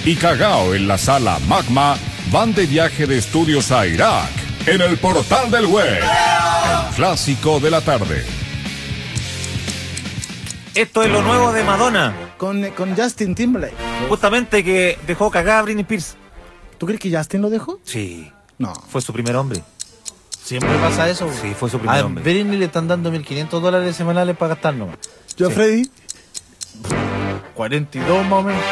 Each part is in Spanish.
y Cagao en la sala Magma van de viaje de estudios a Irak en el Portal del Web, el clásico de la tarde. Esto es lo nuevo de Madonna. Con Justin Timberlake. Justamente que dejó cagada a Britney Spears. ¿Tú crees que Justin lo dejó? Sí. No. Fue su primer hombre. Siempre pasa eso. Sí, fue su primer A hombre. Britney le están dando $1.500 semanales para gastar nomás. Yo, Sí. Freddy. 42 más o menos.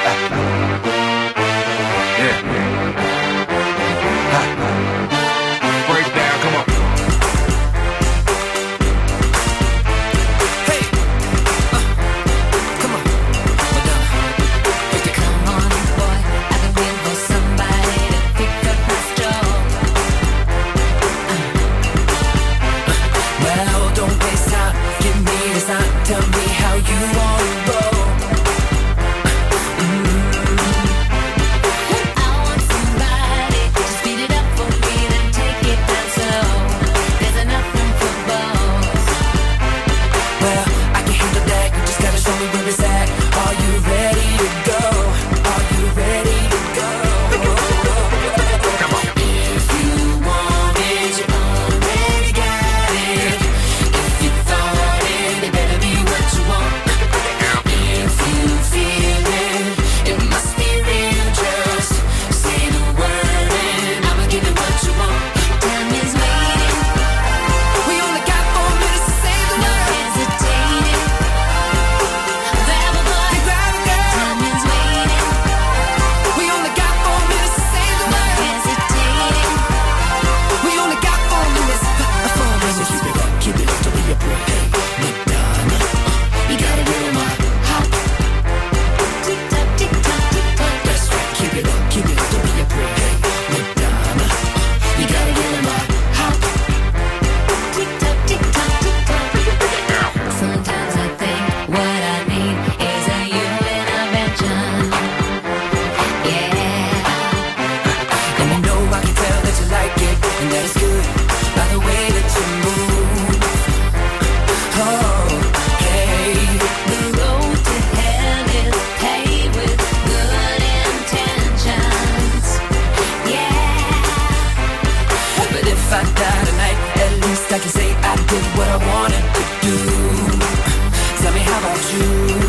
Tell me how you want to roll. I want somebody to speed it up for me, then take it down slow. There's enough room for both. Well, I can handle that. You just gotta show me where it's at. Are you ready to go? Are you ready to go? Come on. If you want it, you already got it. If you thought it, it better be what you want. If you feel it, it must be real. Just say the word and I'ma give you what you want. Time is waiting. We only got 4 minutes to say the word. No hesitating. Grab a boy, grab a girl. Time is waiting. We only got 4 minutes to say the word. No hesitating. We only got 4 minutes. 4 minutes. Keep it up, don't be afraid. Hey, Madonna, you gotta get on my hop. Tick tock, tick tock, tick tock. That's right, keep it up, don't be afraid. Hey, Madonna, you gotta get on my hop. Tick tock, tick tock, tick tock. Sometimes I think what I need is a human intervention. Yeah. And you know I can tell that you like it, and that it's good by the way that you move. Oh, hey. The road to hell is paved with good intentions. Yeah. But if I die tonight, at least I can say I did what I wanted to do. Tell me, how about you?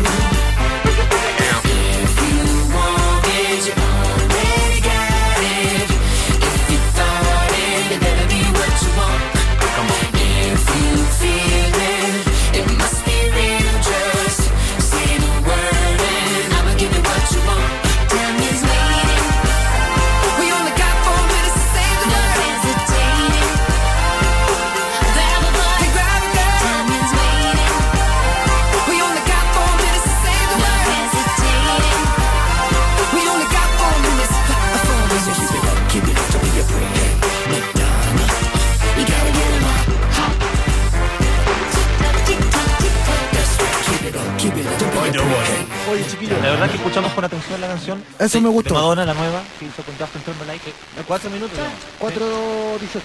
If you want it, you already got it. If you thought it, it better be what you want. Come on. If you feel it, it must be real. Just say the word and I'ma give you what you want. Time is waiting. We only got 4 minutes to say the word. No hesitating. Grab a boy, grab a girl. Time is waiting. We only got 4 minutes to say the word. No hesitating. We only got 4 minutes. 4 minutes. Keep it up, don't be afraid. Hey, Madonna, you gotta get in my hop. Tick tock, tick tock. That's right, keep it up, don't be afraid. Oye, chiquillo. La verdad que escuchamos con atención la canción. Eso me gustó. De Madonna, la nueva, que hizo con Justin Timberlake. 4 minutos. 4:18.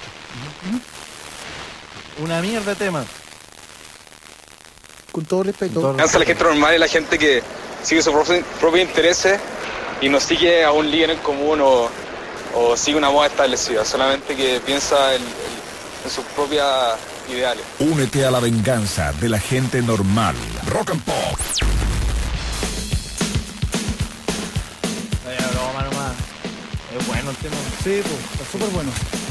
Una mierda de tema. Con todo respeto. Cansa la gente normal y la gente que sigue sus propios intereses y no sigue a un líder en común o sigue una moda establecida, solamente que piensa en sus propios ideales. Únete a la venganza de la gente normal. Rock and Pop. Broma nomás. Es bueno el tema. Sí, pues, está súper bueno.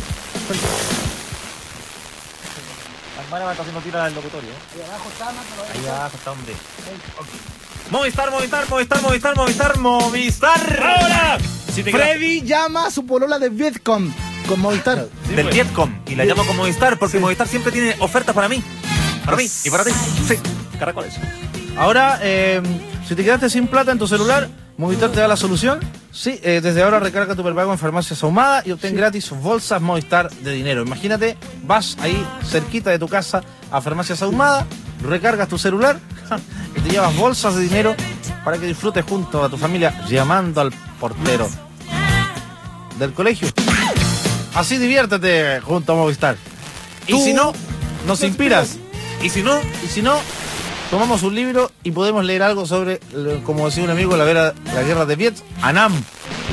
La hermana va haciendo tira al locutorio. Ahí abajo está, hombre. Movistar, Movistar, Movistar, Movistar, Movistar, Movistar. ¡Ahora! Si te Freddy llama a su polola de Vietcom con Movistar. del Vietcom y la llamo como Movistar porque Movistar siempre tiene ofertas para mí. Para mí y para ti. Sí. Caracoles. Ahora, si te quedaste sin plata en tu celular, Movistar te da la solución. Sí, desde ahora recarga tu prepago en Farmacias Ahumada y obtén gratis bolsas Movistar de dinero. Imagínate, vas ahí cerquita de tu casa a Farmacias Ahumada, recargas tu celular y te llevas bolsas de dinero para que disfrutes junto a tu familia llamando al portero del colegio. Así diviértete junto a Movistar. Y si no, nos inspiras. Y si no, tomamos un libro y podemos leer algo sobre, como decía un amigo, la guerra de Vietnam.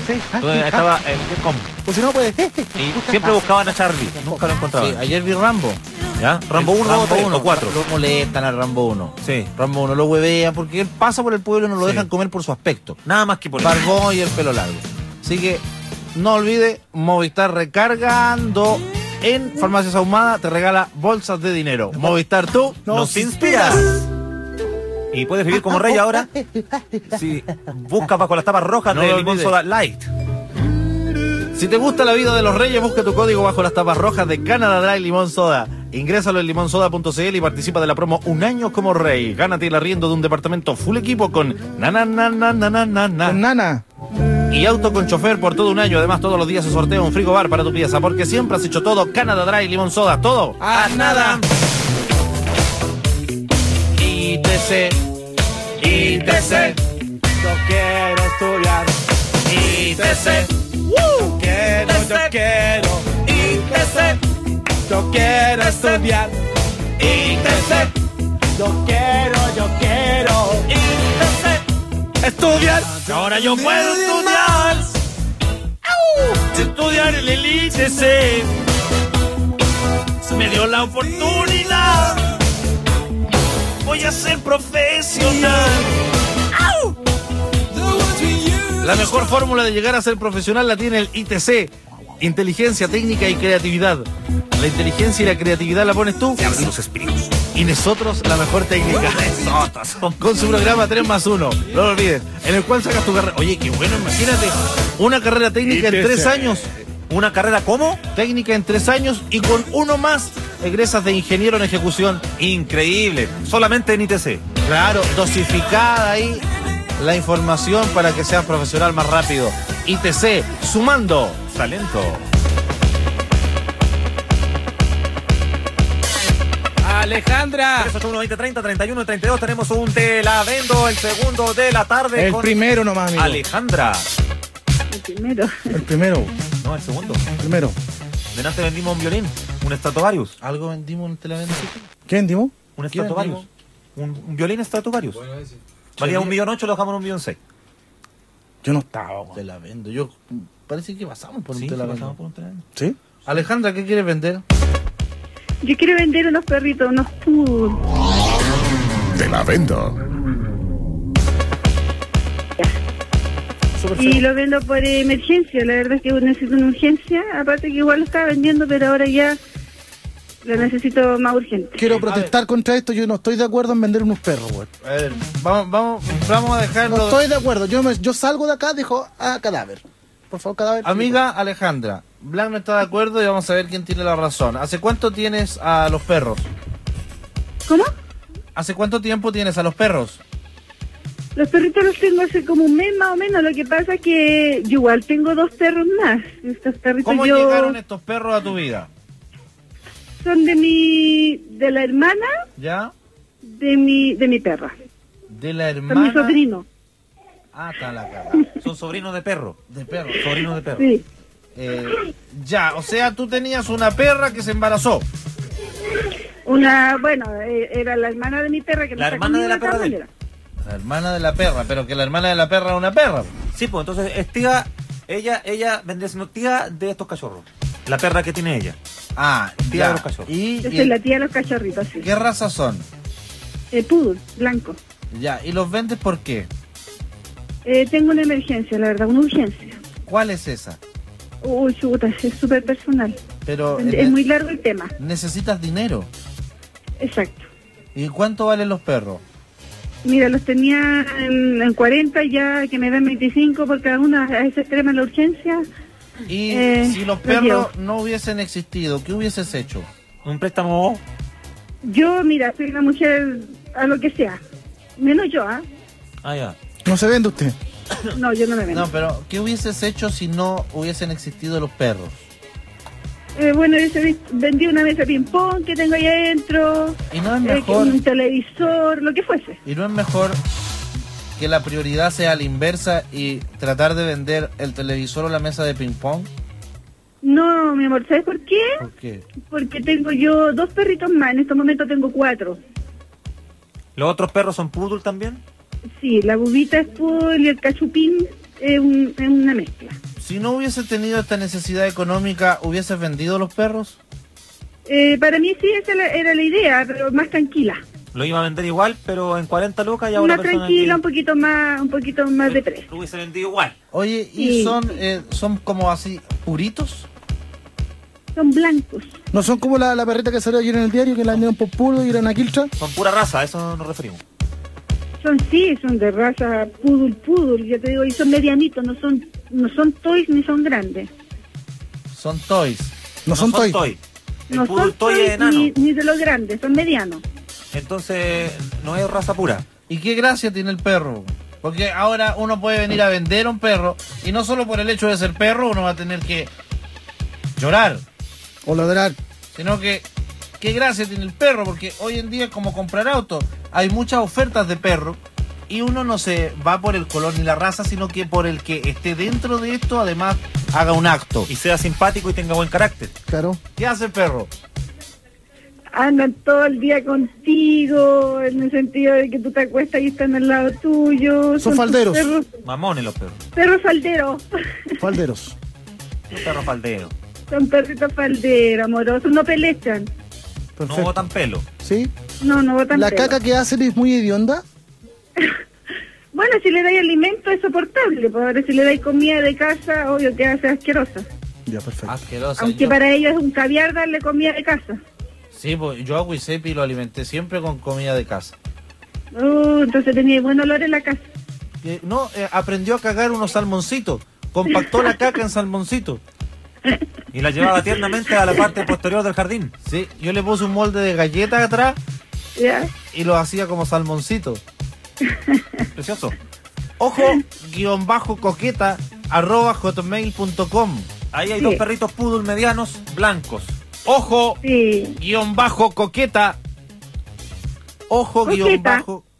Donde estaba el Vietcong. Pues si no puede. Y siempre buscaban a Charlie, nunca lo encontraban. Sí, ayer vi Rambo. ¿Ya? Rambo 1, Rambo 3 1, o 4. Lo molestan al Rambo 1. Sí. Rambo 1 lo huevean porque él pasa por el pueblo y no lo Sí. dejan comer por su aspecto. Nada más que por eso. Barbón y el pelo largo. Así que no olvide, Movistar recargando en Farmacias Ahumada te regala bolsas de dinero. Movistar, tú Nos inspiras. Y puedes vivir como rey ahora si buscas bajo las tapas rojas No de lo Limón olvides. Soda Light. Si te gusta la vida de los reyes, busca tu código bajo las tapas rojas de Canada Dry Limón Soda. Ingrésalo en limonsoda.cl y participa de la promo Un año como rey. Gánate el arriendo de un departamento full equipo con Con nana. y auto con chofer por todo un año. Además, todos los días se sortea un frigobar para tu pieza, porque siempre has hecho todo Canada Dry Limón Soda. Todo ¡A nada! ITC, ITC, Yo quiero estudiar. ITC, Yo quiero. ITC, Yo quiero estudiar. ITC, Yo quiero. ITC. Estudiar. Ahora yo puedo estudiar. Estudiar en el ITC. Me dio la oportunidad. Voy a ser profesional. La mejor fórmula de llegar a ser profesional la tiene el ITC. Inteligencia, técnica y creatividad. La inteligencia y la creatividad la pones tú. Los espíritus. Y nosotros la mejor técnica. Con su programa 3+1. No lo olvides. En el cual sacas tu carrera. Oye, qué bueno, imagínate. Una carrera técnica en 3 años. ¿Una carrera cómo? Técnica en 3 años y con uno más egresas de ingeniero en ejecución. Increíble. Solamente en ITC. Claro, dosificada ahí la información para que seas profesional más rápido. ITC, sumando. Talento. Alejandra. 381 20 30 31 32. Tenemos un Te la vendo, el segundo de la tarde. El con primero nomás, amigo. Alejandra. Primero. El primero. No, el segundo. Primero. Delante vendimos un violín, un Stradivarius. ¿Algo vendimos en Telavenda? ¿Qué vendimos? Un ¿Qué Stradivarius. Un violín Stradivarius. Valía 1.800.000, lo dejamos en 1.600.000. Yo no estaba, weón. Te la vendo. Yo parece que pasamos por Sí, un sí, Telavenda. pasamos por un Telavenda. ¿Sí? Alejandra, ¿qué quieres vender? Yo quiero vender unos perritos, unos poodles. Te la vendo. Súper Y feo. lo vendo por emergencia. La verdad es que necesito una urgencia. Aparte que igual lo estaba vendiendo, pero ahora ya lo necesito más urgente. Quiero protestar contra esto. Yo no estoy de acuerdo en vender unos perros, weón. A ver, vamos a dejarlo. No estoy de acuerdo. Yo salgo de acá, dijo, cadáver. Por favor, cadáver. Amiga Alejandra, Blanc no está de acuerdo y vamos a ver quién tiene la razón. ¿Hace cuánto tienes a los perros? ¿Cómo? ¿Hace cuánto tiempo tienes a los perros? Los perritos los tengo hace como un mes más o menos. Lo que pasa es que yo igual tengo 2 perros más. Estos perritos ¿Cómo yo llegaron estos perros a tu vida? son de la hermana ¿Ya? de mi perra. De la Son mi hermana. sobrino. Ah, está la cara. Son sobrinos de perro. De perro. Sobrinos de perro. Sí. Ya, o sea, tú tenías una perra que se embarazó. Era la hermana de mi perra que no La está hermana de la conmigo perra de él. manera. La hermana de la perra, pero que la hermana de la perra es una perra. Sí, pues entonces es tía, ella vendría siendo tía de estos cachorros. La perra que tiene ella. Ah, Tía ya. de los cachorros. Yo soy la tía de los cachorritos, sí. ¿Qué raza son? Poodle, blanco. Ya, ¿y los vendes por qué? Tengo una emergencia, la verdad, una urgencia. ¿Cuál es esa? Uy, chuta, es súper personal. Pero Es muy largo el tema. necesitas dinero. Exacto. ¿Y cuánto valen los perros? Mira, los tenía en 40 ya, que me dan 25 por cada uno, a ese extrema la urgencia. Y si los los perros llevo. no hubiesen existido, ¿qué hubieses hecho? Un préstamo. Yo, mira, soy una mujer a lo que sea. Menos yo, ¿ah? Ah, ya. No se vende usted. No, yo no me vendo. No, pero ¿qué hubieses hecho si no hubiesen existido los perros? Bueno, yo vendí una mesa de ping-pong que tengo ahí adentro. ¿Y no es mejor, Un televisor, lo que fuese. y no es mejor que la prioridad sea la inversa y tratar de vender el televisor o la mesa de ping-pong? No, mi amor, ¿sabes por qué? ¿Por qué? Porque tengo yo 2 perritos más, en estos momentos tengo 4. ¿Los otros perros son poodle también? Sí, la bubita es poodle y el cachupín es una mezcla. Si no hubiese tenido esta necesidad económica, ¿hubieses vendido los perros? Para mí sí, esa era la idea, pero más tranquila. Lo iba a vender igual, pero en 40 lucas y ahora Más tranquila, un poquito más de precio. Lo hubiese vendido igual. Oye, ¿y Sí. son como así puritos? Son blancos. No son como la perrita que salió ayer en el diario, que la vendieron por puro y eran a Quiltra. Son pura raza, a eso nos referimos. Son de raza poodle, ya te digo, y son medianitos, no son toys ni son grandes. Son toys. No son toy. El No poodle son toy es toys enano. ni de los grandes, son medianos. Entonces, no es raza pura. ¿Y qué gracia tiene el perro? Porque ahora uno puede venir a vender un perro y no solo por el hecho de ser perro uno va a tener que llorar, O ladrar. sino que qué gracia tiene el perro, porque hoy en día es como comprar auto, hay muchas ofertas de perro y uno no se va por el color ni la raza, sino que por el que esté dentro de esto, además haga un acto. Y sea simpático y tenga buen carácter. Claro. ¿Qué hace el perro? Andan todo el día contigo, en el sentido de que tú te acuestas y están al lado tuyo. Son falderos. Mamones los perros. Perros falderos. Falderos. Los perros falderos. Son perritos falderos, amorosos, no pelechan. No Perfecto. botan pelo. ¿Sí? No botan La pelo. caca que hacen es muy hedionda. Bueno, si le dais alimento es soportable, pues ahora si le dais comida de casa, obvio que hace asquerosa. Ya, perfecto. Asquerosa. Aunque Yo- para ellos es un caviar darle comida de casa. Sí, pues yo a Giuseppe lo alimenté siempre con comida de casa. Entonces tenía buen olor en la casa. Aprendió a cagar unos salmoncitos. Compactó la caca en salmoncitos. Y la llevaba tiernamente a la parte posterior del jardín. Sí, yo le puse un molde de galletas atrás ¿Ya? y lo hacía como salmoncito. Precioso. Ojo, _coqueta @hotmail.com. Ahí hay Sí. dos perritos poodle medianos, blancos. Ojo, Sí. _coqueta. Ojo, Coqueta.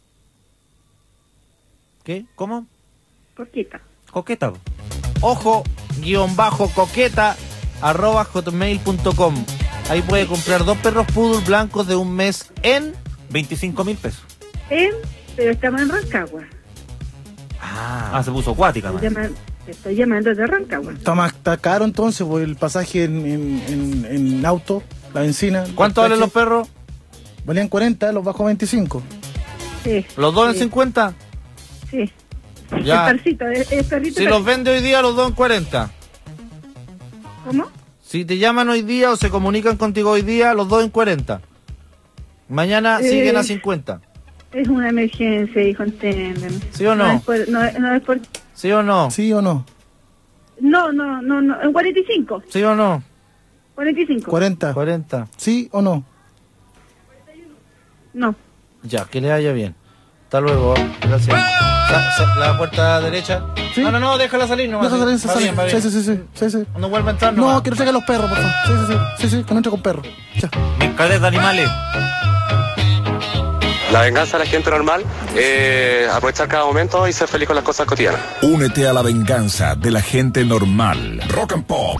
¿Qué? ¿Cómo? Coqueta. Coqueta. Ojo, _coqueta @hotmail.com. Ahí puede comprar 2 perros poodle blancos de un mes en 25.000 pesos. Pero estamos en Rancagua. Ah, se puso acuática, man. Estoy llamando de Rancagua. Está caro entonces, por el pasaje en auto, la benzina. ¿Cuánto valen los perros? Valían 40, los bajo 25. Sí. ¿Los dos en Sí. 50? Sí. Ya. El perrito, el perrito. Si los vende hoy día, los dos en 40. ¿Cómo? Si te llaman hoy día o se comunican contigo hoy día, los dos en 40. Mañana siguen a 50. Es una emergencia, hijo, entienden. ¿Sí o no? No es por... ¿Sí o no? ¿Sí o no? No, en 45. ¿Sí o no? 45. 40. 40. ¿Sí o no? No. Ya, que le vaya bien. Hasta luego. Gracias. La puerta derecha. ¿Sí? No, déjala salir nomás. Deja salir, se Va sale. bien, va bien. Sí. No vuelva a entrar, No, quiero sacar los perros, por favor. Sí, que no entre con perros. Ya. Mercader de animales. La venganza de la gente normal, aprovechar cada momento y ser feliz con las cosas cotidianas. Únete a la venganza de la gente normal. Rock and Pop.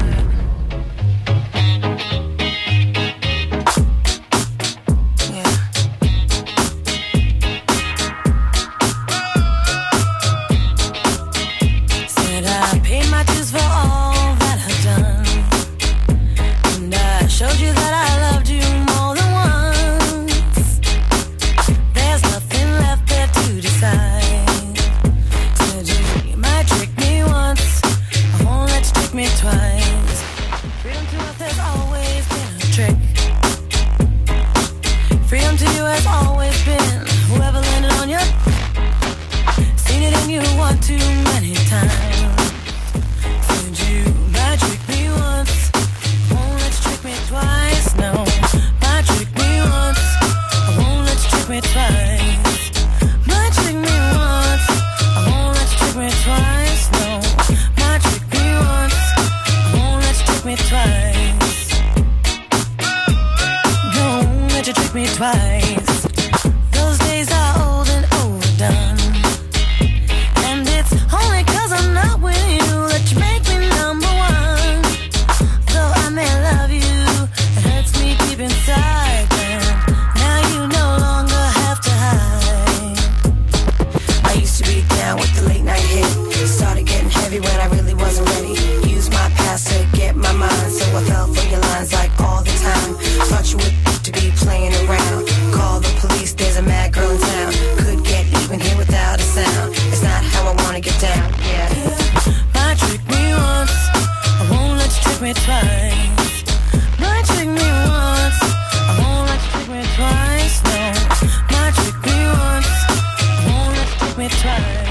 Said I paid my dues for all that I've done, and I showed you that I loved you more than once. There's nothing left there to decide. Said you might trick me once, I won't let you trick me twice. Might trick me once, I won't let you trick me twice. Might trick me once, I won't let you trick me twice. No, might trick me once, I won't let you trick me twice.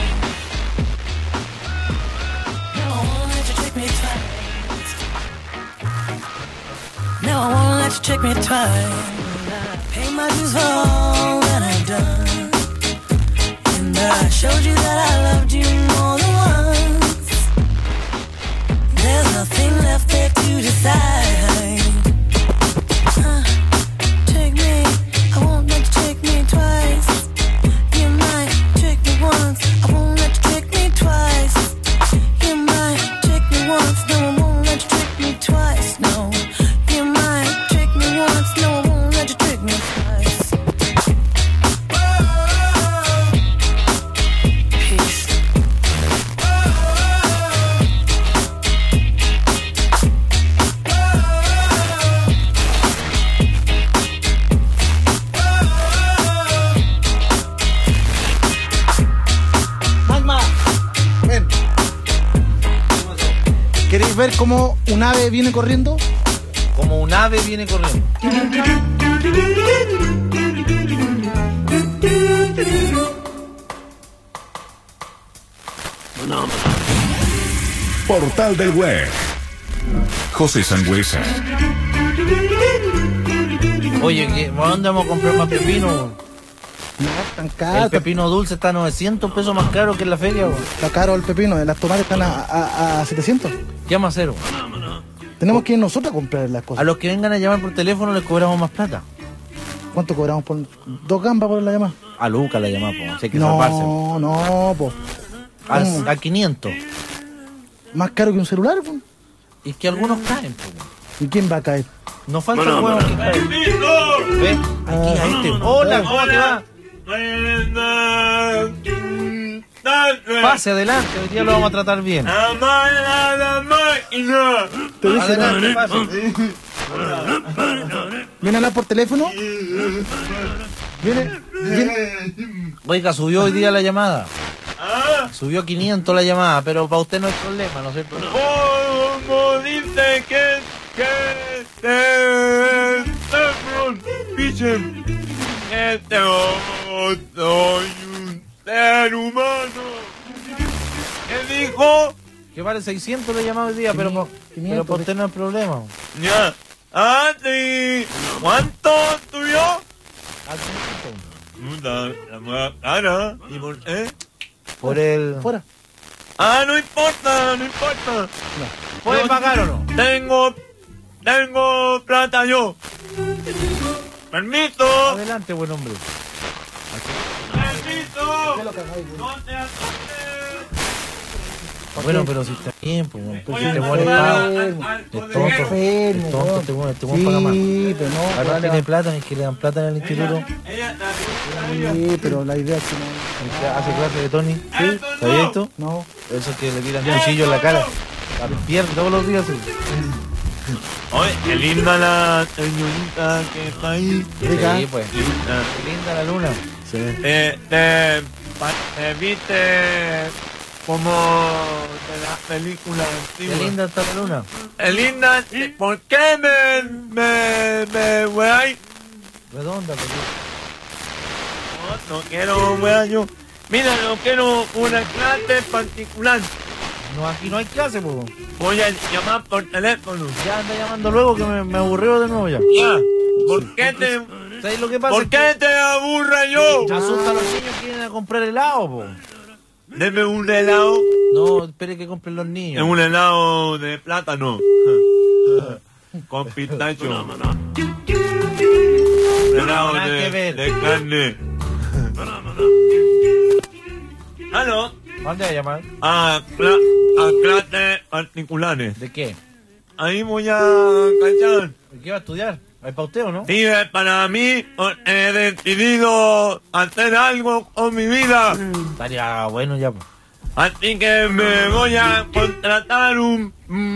No, I won't let you trick me twice. No, I won't let you trick me twice. Pay my dues for all that I've done, and I showed you that I loved you more than once. There's nothing left there to decide. Trick me, I won't let you trick me twice. You might trick me once, I won't let you trick me twice. You might trick me once, no, I won't let you trick me twice. No, you might trick me once, no, I won't let you trick me twice. Peace. Magma, ven. ¿Queréis ver cómo un ave viene corriendo? Como un ave viene corriendo. Portal del Web. José Sangüesa. Oye, ¿a dónde vamos a comprar más pepino? No, tan caro. El pepino dulce está a 900 pesos más caro que en la feria, weón. Está caro el pepino. Las tomates están a 700. ¿Qué vamos a hacer, weón? Tenemos que ir nosotros a comprar las A cosas. los que vengan a llamar por teléfono les cobramos más plata. ¿Cuánto cobramos por 2 gambas por la llamada? A Luca la llamamos, po. Si hay que salvarse. No, po. A 500. Más caro que un celular, po. Y que algunos caen, po. ¿Y quién va a caer? Nos falta el huevo que cae. ¿Ves? Aquí a este. Hola, ¿cómo te va? Pase adelante, hoy día lo vamos a tratar bien. Te dice, Adelante, pase. ¿Viene a hablar por teléfono? ¿Viene? Oiga, subió hoy día la llamada. Subió 500 la llamada, pero para usted no hay problema, ¿no es cierto? ¿Cómo dice que dicen que soy un ser humano? ¿Qué dijo? Que vale 600 la llamada hoy día, pero para usted no hay problema. Ya. Ah, sí. ¿Cuánto subió? Cara. ¿Y por qué? Por el... Fuera. Ah, no importa, no importa. ¿Puede pagar o no? Tengo plata yo. Permiso. Adelante, buen hombre. Permiso. No te asustes. Bueno, pero si está bien, pues, Voy si a te pones llamar pago. al Es tonto, enfermo, es tonto, weón. este weón paga más. Sí, pero no. Ahora pues, tiene plata, es que le dan plata en el instituto. Sí, pero la idea es que no. Hace clase de Tony. ¿Sí? ¿Sabías esto? No. Eso que le tiran cuchillo en la cara. La pierde todos los días. Sí. Oye, qué linda la señorita que está ahí. Rica. Sí, pues. Qué linda la luna. Sí. Te viste como de la película Qué antigua. linda está la luna. Linda, ¿por qué me weáis? Redonda, pues. No quiero weá yo. Mira, no quiero una clase particular. No, aquí no hay clase, pues. Voy a llamar por teléfono. Ya anda llamando luego que me aburrió de nuevo ya. Ya. ¿Por qué te, ¿Sabes lo que pasa? ¿por qué te aburra yo? Asusta a los niños que vienen a comprar helado, po. Deme un helado. No, espere que compren los niños. Un helado de plátano. Con pistacho. Un helado Nada que ver. de carne. ¿Aló? ¿Dónde va a llamar? A clases particulares. ¿De qué? Ahí voy a cachar. ¿Qué va a estudiar? ¿Hay para usted o no? Sí, para mí he decidido hacer algo con mi vida. Estaría bueno ya, pues. Así que me voy a contratar un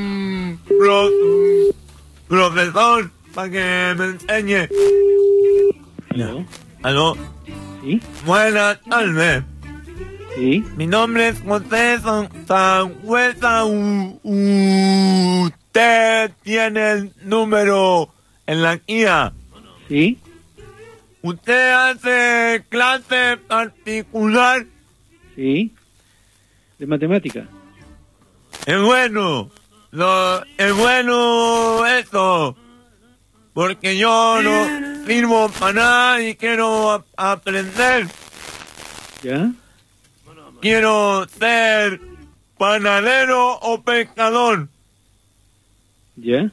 profesor para que me enseñe. ¿Aló? ¿Aló? ¿Sí? Buenas tardes. Sí. Mi nombre es José Sangüesa. Usted tiene el número en la guía. Sí. ¿Usted hace clase particular? Sí. De matemática. Es bueno. Es bueno eso. Porque yo no sirvo para nada y quiero aprender. ¿Ya? Quiero ser panadero o pescador. ¿Ya?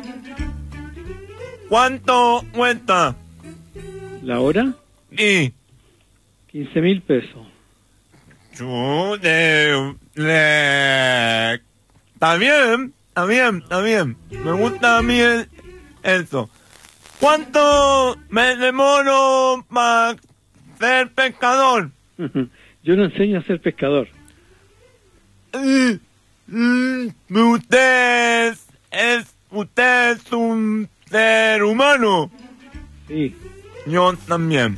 ¿Cuánto cuesta? ¿La hora? Sí. 15.000 pesos. Está bien. Me gusta a mí eso. ¿Cuánto me demoro para ser pescador? Yo no enseño a ser pescador. Usted es un ser humano. Sí. Yo también.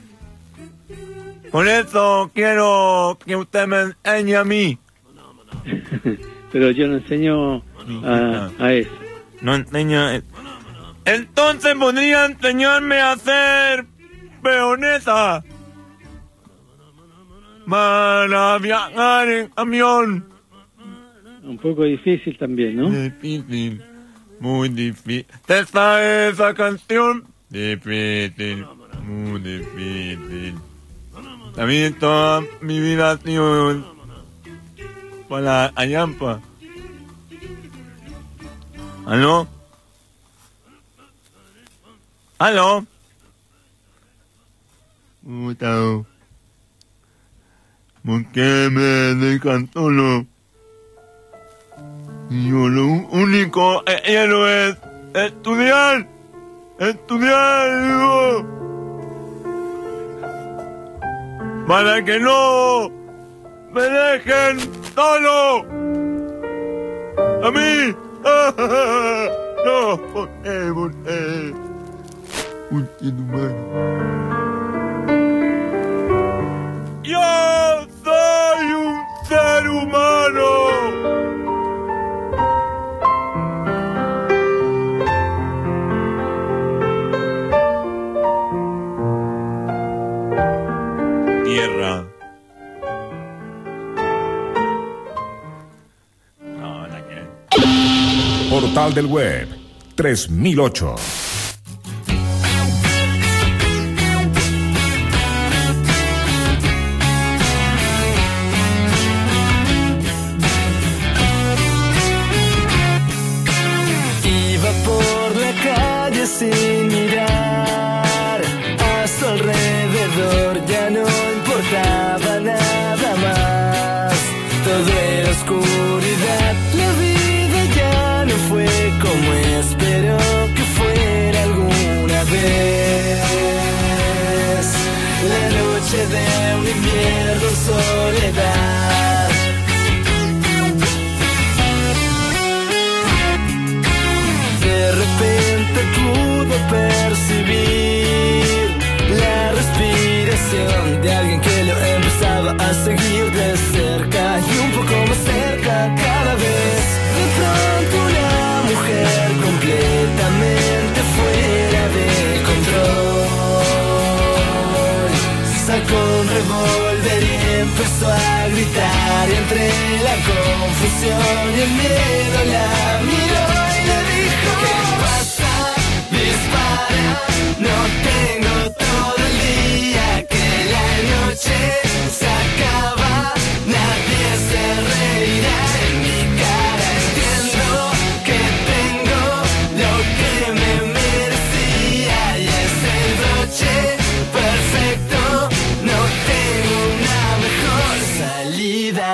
Por eso quiero que usted me enseñe a mí. Pero yo no enseño a eso. No enseña. Entonces podría enseñarme a hacer peonesa. Para viajar en camión. Un poco difícil también, ¿no? Difícil. Muy difícil. ¿Te sabe esa canción? Difícil. Muy difícil. También toda mi vida ha sido para Ayampa. ¿Aló? ¿Aló? Puta. ¿Por qué me dejan solo? Yo lo único que quiero es estudiar. Digo. Para que no me dejen solo. A mí. No, ¿por qué? Un ser humano. Yo soy un ser humano. Tierra. Portal del Web 3008. Iba por la calle sin mirar a su alrededor, ya no importaba nada más. Todo era oscuridad, la vida ya no fue como esperó que fuera alguna vez. La noche de un invierno en soledad. De repente pudo percibir la respiración de alguien que lo empezaba a seguir de cerca y un poco más cerca cada vez. De pronto una mujer completamente fuera de control sacó un revólver y empezó a gritar, y entre la confusión y el miedo la miró y le dijo: ¿qué pasa? Dispara, no tengo todo el día, que la noche se acaba, nadie se reirá en mi cara. Entiendo que tengo lo que me merecía y es el broche perfecto, no tengo una mejor salida.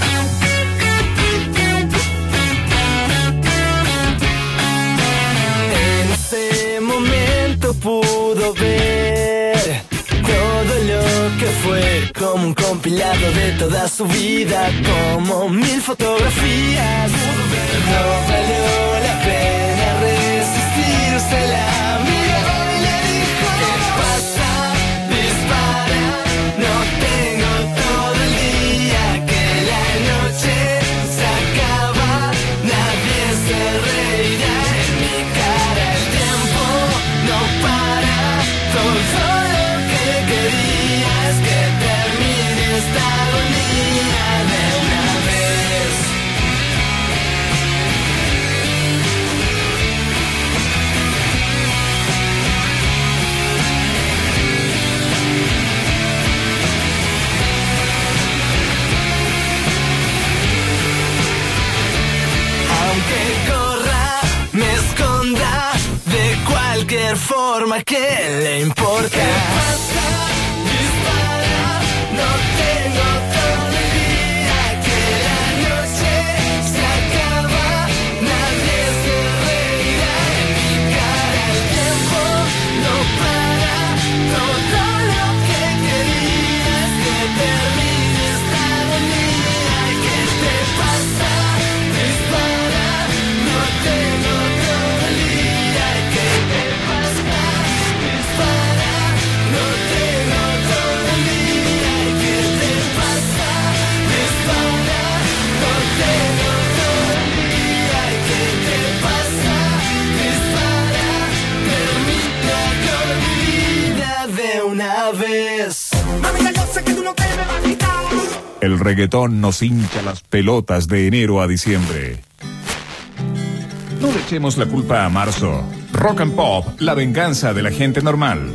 En ese momento pudo ver todo lo que fue, como un compilado de toda su vida, como 1000 fotografías. No valió la pena resistir, se la miró y le dijo: ¿qué pasa? Dispara, no tengo todo el día. cualquier forma que le importa. ¿Qué pasa? Dispara, no tengo todo el día, que la noche se acaba, nadie se reirá en mi cara. El tiempo no para, todo lo que quería es que termine esta agonía. ¿Qué te pasa? Dispara, no tengo todo el día. ¿Qué te pasa? Dispara, no tengo todo el día. ¿Qué te pasa? Dispara, no tengo todo el día. ¿Qué te pasa? Dispara, termina con mi vida de una vez. Mami, ya yo sé que tú no te me vas a quitar. El reggaetón nos hincha las pelotas de enero a diciembre. No le echemos la culpa a marzo. Rock and Pop, la venganza de la gente normal.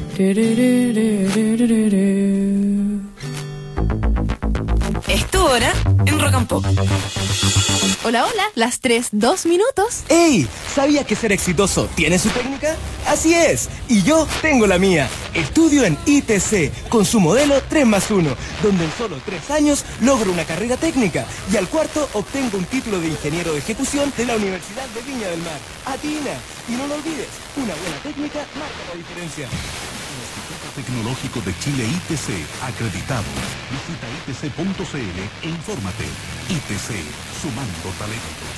Es tu hora en Rock and Pop. Hola, hola, las 3, 2 minutos. ¡Ey! ¿Sabía que ser exitoso tiene su técnica? Así es, y yo tengo la mía. Estudio en ITC con su modelo 3+1, donde en solo 3 años logro una carrera técnica y al cuarto obtengo un título de ingeniero de ejecución de la Universidad de Viña del Mar. ¡Atina! Y no lo olvides, una buena técnica marca la diferencia. Instituto Tecnológico de Chile ITC, acreditado. Visita itc.cl e infórmate. ITC, sumando talentos.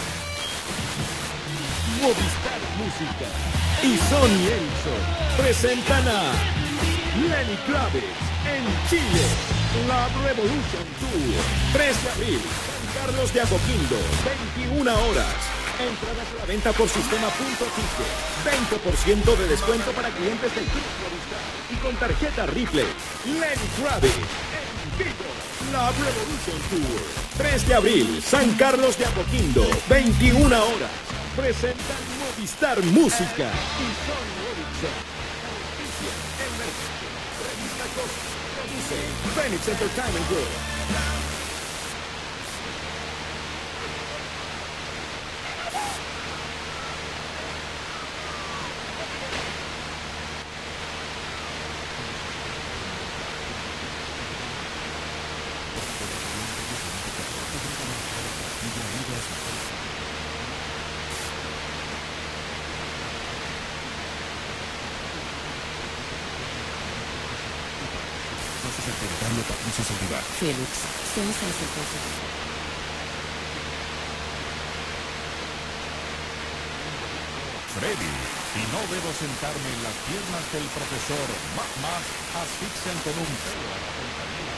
Movistar Música y Sony Ericsson presentan a Lenny Kravitz en Chile. La Revolution Tour, 3 de abril, San Carlos de Apoquindo, 21 horas. Entradas a la venta por sistema.ticket. 20% de descuento para clientes del Club Movistar y con tarjeta Ripley. Lenny Kravitz en vivo. La Revolution Tour, 3 de abril, San Carlos de Apoquindo, 21 horas. Presentan Movistar Música y Sony Ericsson. Noticia, emergencia, revista Costa, produce Phoenix Entertainment Group. Félix, sensación. Freddy, y no debo sentarme en las piernas del profesor. Más asfixian con un pelo a la compañía.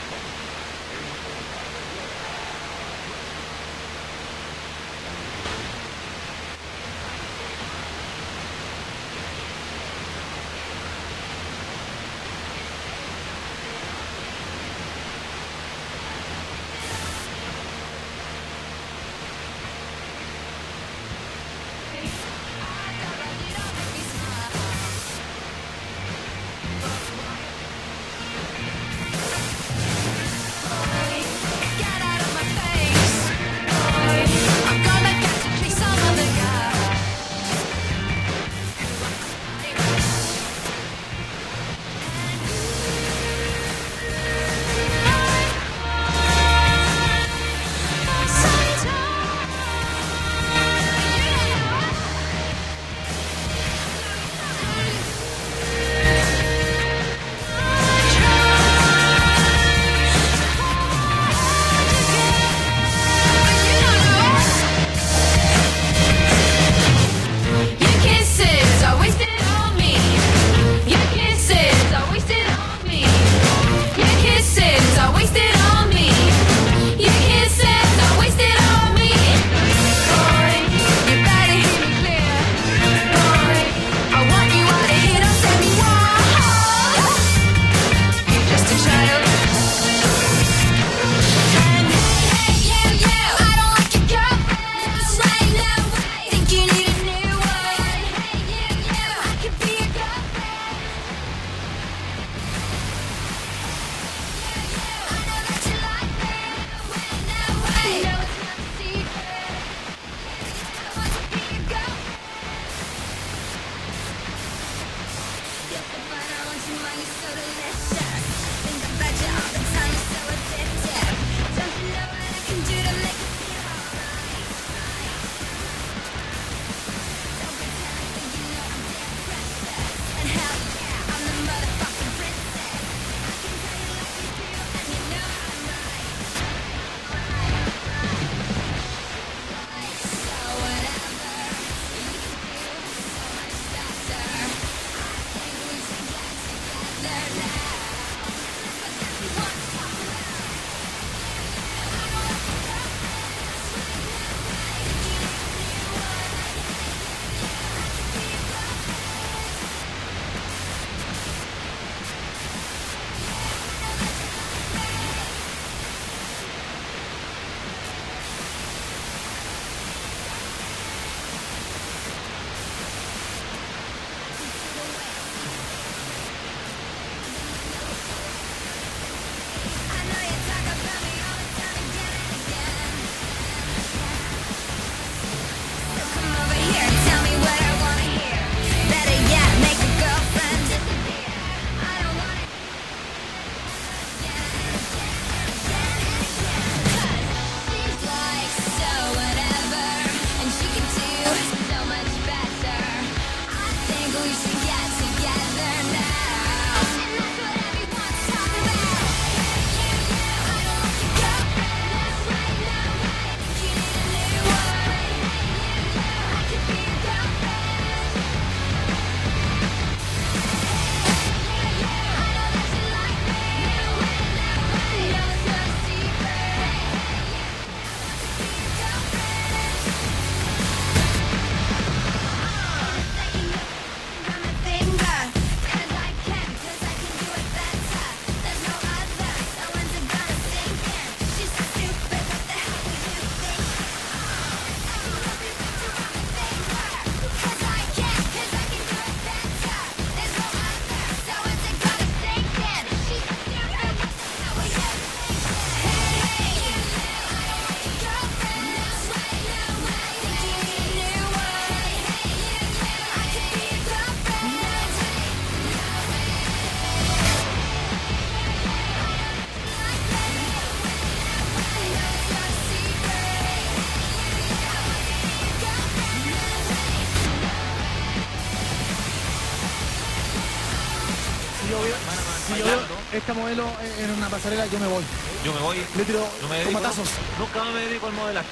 yo veo esta modelo en una pasarela, yo me voy. Yo me voy. Le tiro Yo me dedico, tomatazos. nunca me dedico al modelaje.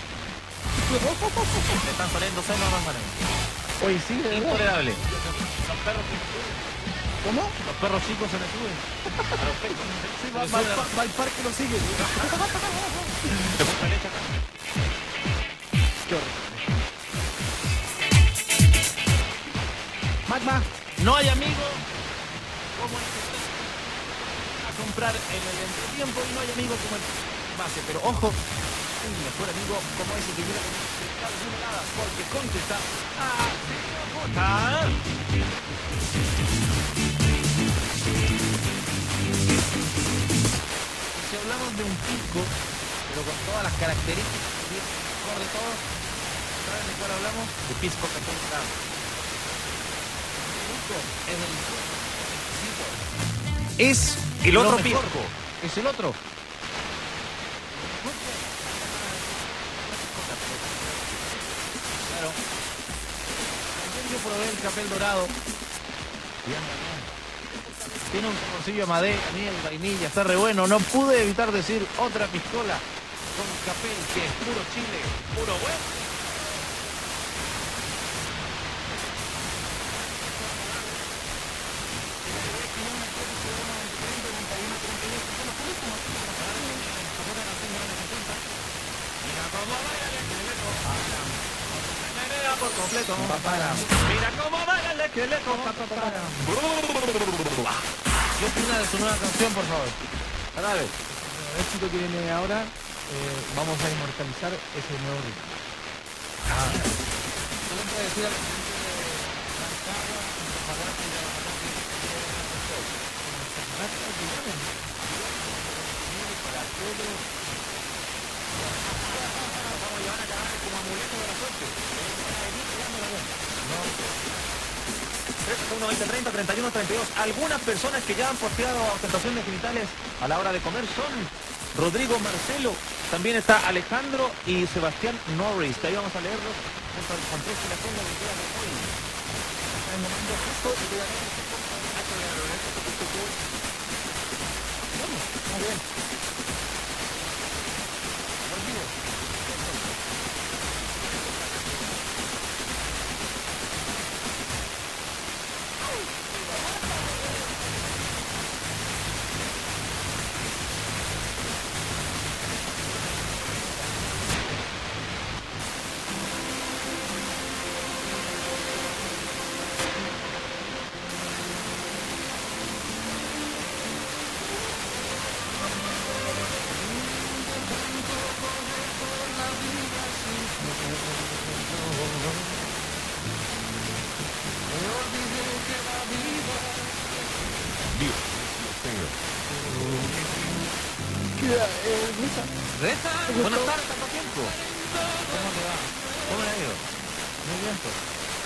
Me están saliendo senos las manos. Oye, sí, de verdad. Intolerable. Los perros. ¿Cómo? Los perros chicos se me suben. A los pechos. Sí, va al parque, lo sigue. Te pongo leche acá. Qué horror. Magma. No hay amigo como el que está a comprar en el entretiempo y no hay amigo como el base. Pero ojo, un mejor amigo como ese que llega con las numeradas porque contesta a Si hablamos de un pisco, pero con todas las características, mejor de todos, ¿sabes de cuál hablamos? De pisco cacao. Es el otro pisco. Es el otro. Claro. También yo probé el capel dorado. Tiene un saborcillo a madera, miel, vainilla, está re bueno. No pude evitar decir otra piscola con capel que es puro chile, puro bueno. Por completo. Mira cómo baila el esqueleto. ¿Qué opina de su nueva canción, por favor? Dale. El éxito que viene ahora, vamos a inmortalizar ese nuevo ritmo. ¿Qué le puede decir a la gente Vamos a llevar a carajo como amuleto de la suerte. 1, 20, 30, 31, 32. Algunas personas que ya han posteado ostentación de genitales a la hora de comer son Rodrigo Marcelo, también está Alejandro y Sebastián Norris, que ahí vamos a leerlos junto al Santos y la Conga del día de hoy. En el momento justo y de la vamos, muy bien. Reza, buenas tardes, tanto tiempo. ¿Cómo te va? ¿Cómo le ha ido? Muy bien, pues.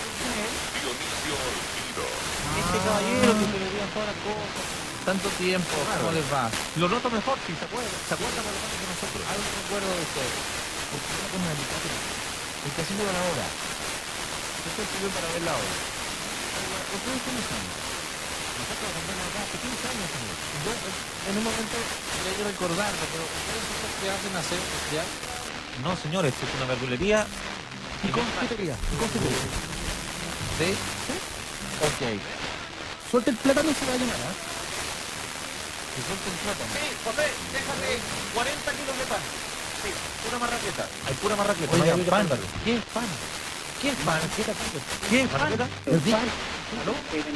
Este caballero que se le dio todas las cosas. Tanto tiempo, ¿cómo les va? Lo noto mejor, si se acuerda. ¿Se acuerda por lo menos de nosotros? Algo recuerdo de usted. Porque no con una helicóptero. El que haciendo la hora. Usted subió para ver la hora. ¿Ustedes cómo son? Nosotros compramos acá hace 15 años, señor. Yo en un momento quería recordarlo, pero ¿ustedes son los que hacen hacer ya? No, señor, esto es una verdulería. ¿Y confitería? ¿Sí? ¿Sí? Ok. Suelta el plátano y se va a llenar, ¿eh? Que suelte el plátano. Sí, José, déjate 40 kilos de pan. Sí, pura marraqueta. Hay pura marraqueta. Oiga, No hay pan. ¿Qué es pan? ¿Qué es pan? ¿Qué es pan? El pan. ¿Aló?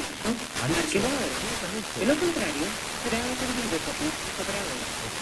De lo contrario, será servir de operador.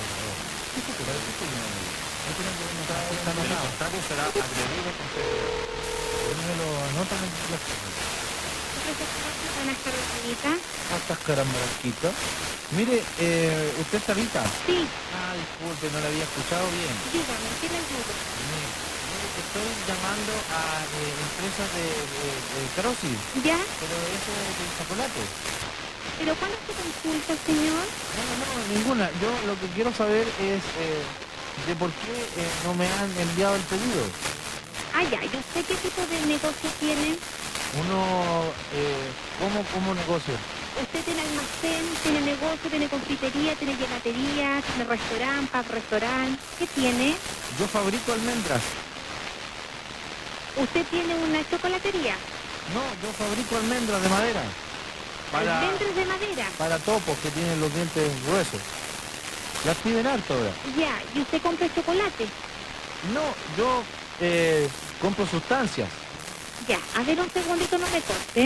Será agredido con me lo anotan en las Buenas tardes, señorita. ¿Cuántas carambarquitas? Mire, ¿usted está Rita? Sí. Ah, disculpe, no la había escuchado bien. Dígame, ¿qué le ayudo? Mire, estoy llamando a empresas de carosis. ¿Ya? Pero eso de chocolate. ¿Pero cuál es su consulta, señor? No, ninguna. Yo lo que quiero saber es de por qué no me han enviado el pedido. Ah, ya. ¿Y usted qué tipo de negocio tiene? Uno, ¿cómo negocio? Usted tiene almacén, tiene negocio, tiene confitería, tiene gelatería, tiene restaurante, pub restaurante. ¿Qué tiene? Yo fabrico almendras. ¿Usted tiene una chocolatería? No, yo fabrico almendras de madera. Almendras de madera. Para topos que tienen los dientes gruesos. Las piden harto ahora. Ya, ¿y usted compra chocolate? No, yo compro sustancias. Ya, a ver un segundito, no me corte.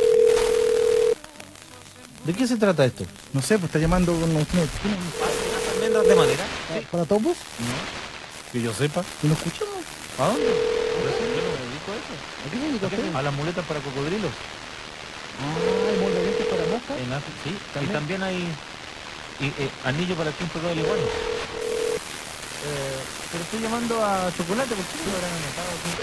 ¿De qué se trata esto? No sé, pues está llamando con un cliente. ¿Las almendras de madera? ¿Para topos? No. Que yo sepa. ¿Y lo escuchamos? ¿A dónde? Yo no me dedico a eso. ¿A qué se dedica usted? A las muletas para cocodrilos. ¿Hay moldeadientes para moscas? Sí, y también hay anillo para el tiempo de igual. Pero estoy llamando a chocolate, ¿por qué no lo habrán anotado aquí?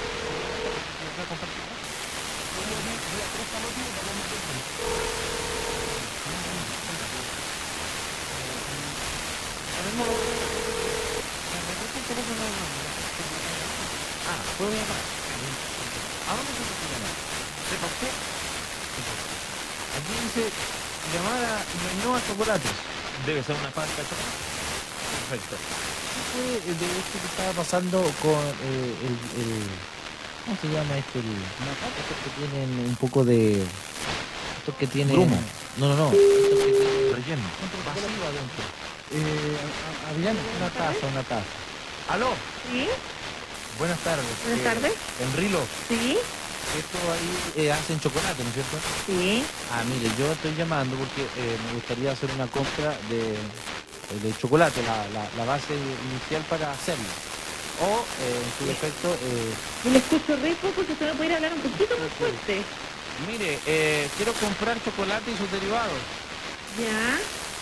¿Puedo llamar? ¿A dónde se puede llamar? ¿Sepa usted? Aquí dice llamar a Ñoñoa Chocolates. Debe ser una fábrica de chocolate. Perfecto. ¿Qué fue de esto que estaba pasando con ¿cómo se llama esto? Estos que tienen un poco de... Estos que tienen... Grumo. No. Estos que tienen relleno. Vacío adentro. Adrián, Una taza. ¿Aló? ¿Sí? Buenas tardes. Buenas tardes. Enrilo. ¿Sí? Esto ahí hacen chocolate, ¿no es cierto? Sí. Mire, yo estoy llamando porque me gustaría hacer una compra de chocolate, la base inicial para hacerlo. O, en su defecto... Yo le escucho re poco, que usted me pudiera hablar un poquito más fuerte. Mire, quiero comprar chocolate y sus derivados. Ya.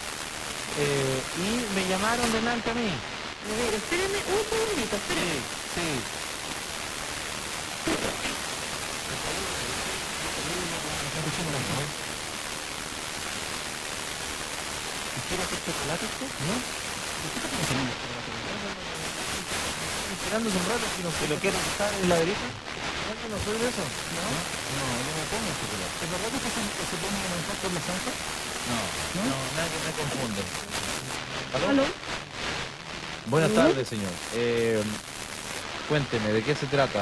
Y me llamaron delante a mí. A ver, espérame un segundito, espérame. Sí. ¿Quiere hacer chocolate usted? ¿No? Esperándose un rato que lo quiero dejar en la verita. No soy de eso. No, yo no pongo chocolate. ¿Es verdad que se pone a manejar por la zanja? No, nada que me confunde. ¿Aló? Buenas tardes, señor. Cuénteme, ¿de qué se trata?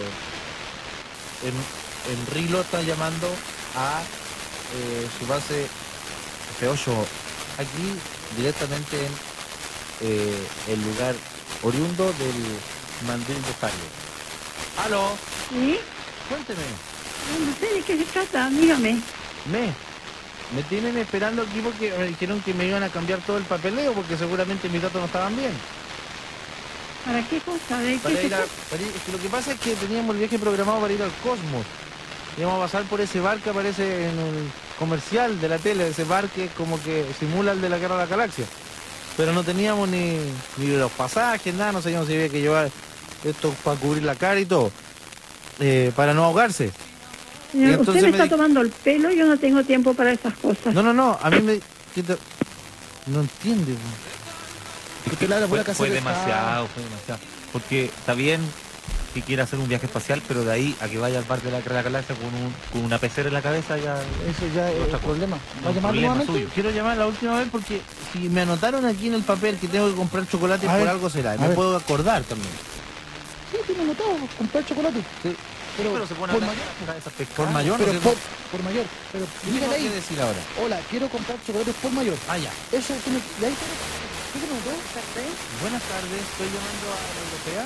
Enrilo está llamando a su base F8 aquí, directamente en el lugar oriundo del mandril de Fario. ¿Aló? ¿Sí? Cuénteme. No sé de qué se trata, dígame. Me tienen esperando aquí porque me dijeron que me iban a cambiar todo el papeleo porque seguramente mis datos no estaban bien. ¿Para qué cosa? ¿De qué se trata? Es que lo que pasa es que teníamos el viaje programado para ir al Cosmos. Íbamos a pasar por ese bar que aparece en el comercial de la tele, ese bar que como que simula el de la Guerra de la Galaxia. Pero no teníamos ni los pasajes, nada, no sabíamos si había que llevar esto para cubrir la cara y todo, para no ahogarse. Señor, usted me está tomando el pelo, yo no tengo tiempo para esas cosas. No, a mí me... No entiende. Fue demasiado. Porque está bien que quiera hacer un viaje espacial, pero de ahí a que vaya al bar de la Galaxia con una pecera en la cabeza ya... Eso ya es otro problema. ¿Va a llamar problema nuevamente? suyo. Quiero llamar la última vez porque si me anotaron aquí en el papel que tengo que comprar chocolate A por ver, algo será. a Me ver. puedo acordar también. Sí, tiene anotado, comprar chocolate. Sí. Pero se pone por a mayor. Por mayor, Pero ¿no? por mayor. Pero dígale ¿Qué ahí. decir ahora? Hola, quiero comprar chocolates por mayor. Ya. Eso tiene... ¿Y ahí ¿qué te notó? Buenas tardes, estoy llamando a la europea.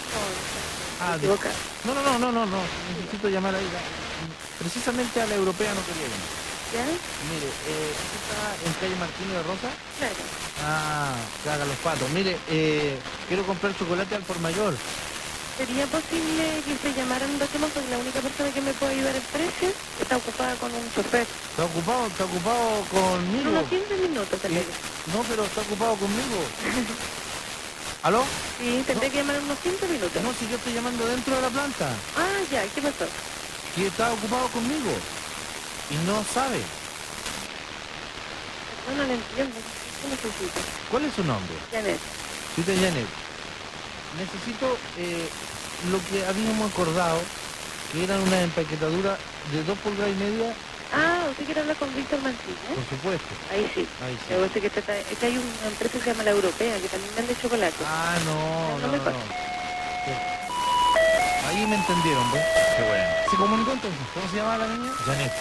No. Necesito llamar ahí. Precisamente a la europea no quería llamar. ¿Ya? Mire, ¿usted está en calle Martínez de Rosa? Claro. Que haga los patos. Mire, quiero comprar chocolate al por mayor. ¿Sería posible que se llamaran dos temas? Porque la única persona que me puede ayudar el precio está ocupada con un chofer. ¿Está ocupado conmigo? Unos 15 minutos, tendré que... No, pero está ocupado conmigo. ¿Aló? Sí, tendré que llamar unos 15 minutos. No, si yo estoy llamando dentro de la planta. Ah, ya, ¿qué pasó? Que está ocupado conmigo. Y no sabe. No le entiendo. ¿Qué necesito? ¿Cuál es su nombre? Janet. Cita Janet. Necesito lo que habíamos acordado, que eran una empaquetadura de 2,5 pulgadas Ah, ¿usted quiere hablar con Víctor Mancilla? Por supuesto. Ahí sí. Ahí sí. Pero usted es que hay una empresa que se llama La Europea, que también vende chocolate. Ah, no. me pasa. Ahí me entendieron, ¿ves? Qué bueno. ¿Se comunicó entonces? ¿Cómo se llama la niña? Janet.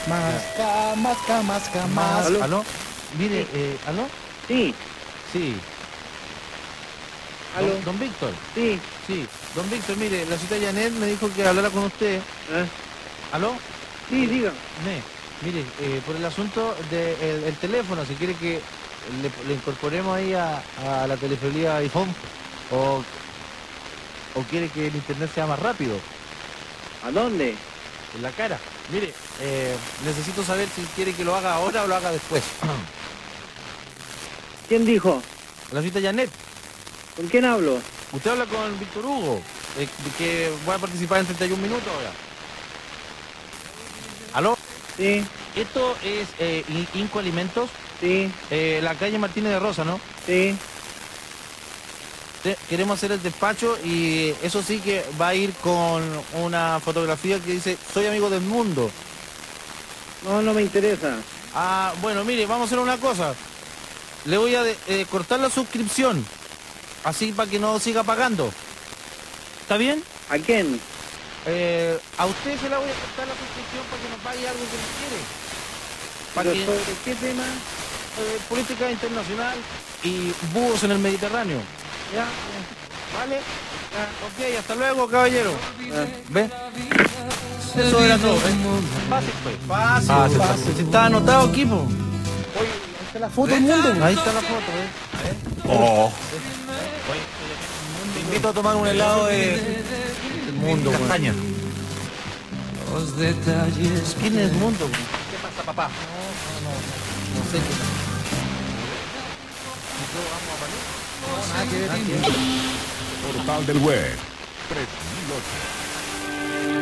Más. ¿Aló? Mire, ¿aló? Sí. Sí. ¿Aló? Don Víctor. Sí. Sí. Don Víctor, mire, la señorita Janet me dijo que hablara con usted. ¿Aló? Sí, diga. Mire, por el asunto del teléfono, si quiere que le incorporemos ahí a la telefonía iPhone o quiere que el internet sea más rápido. ¿A dónde? En la cara. Mire, necesito saber si quiere que lo haga ahora o lo haga después. ¿Quién dijo? La señorita Janet. ¿Con quién hablo? Usted habla con Víctor Hugo, que voy a participar en 31 minutos ahora. ¿Aló? Sí. Esto es Inco Alimentos. Sí. La calle Martínez de Rosa, ¿no? Sí. Queremos hacer el despacho y eso sí que va a ir con una fotografía que dice soy amigo del mundo. No, no me interesa. Ah, bueno, mire, vamos a hacer una cosa. Le voy a cortar la suscripción, así para que no siga pagando. ¿Está bien? ¿A quién? A usted se la voy a cortar la suscripción para que nos pague algo que nos quiere. ¿Pero sobre qué tema? Política internacional y búhos en el Mediterráneo. ¿Ya? ¿Vale? Ya. Ok, hasta luego, caballero. ¿Ve? Eso era todo, ¿eh? Fácil, pues. Fácil. Si está anotado aquí, pues. Oye, ahí está la foto del mundo. Ahí está la foto, ¿eh? Oh. Te invito a tomar un helado del mundo, Castaña. Los detalles. ¿Quién es el mundo? ¿Qué pasa, papá? No sé qué pasa. Portal del Web 3008.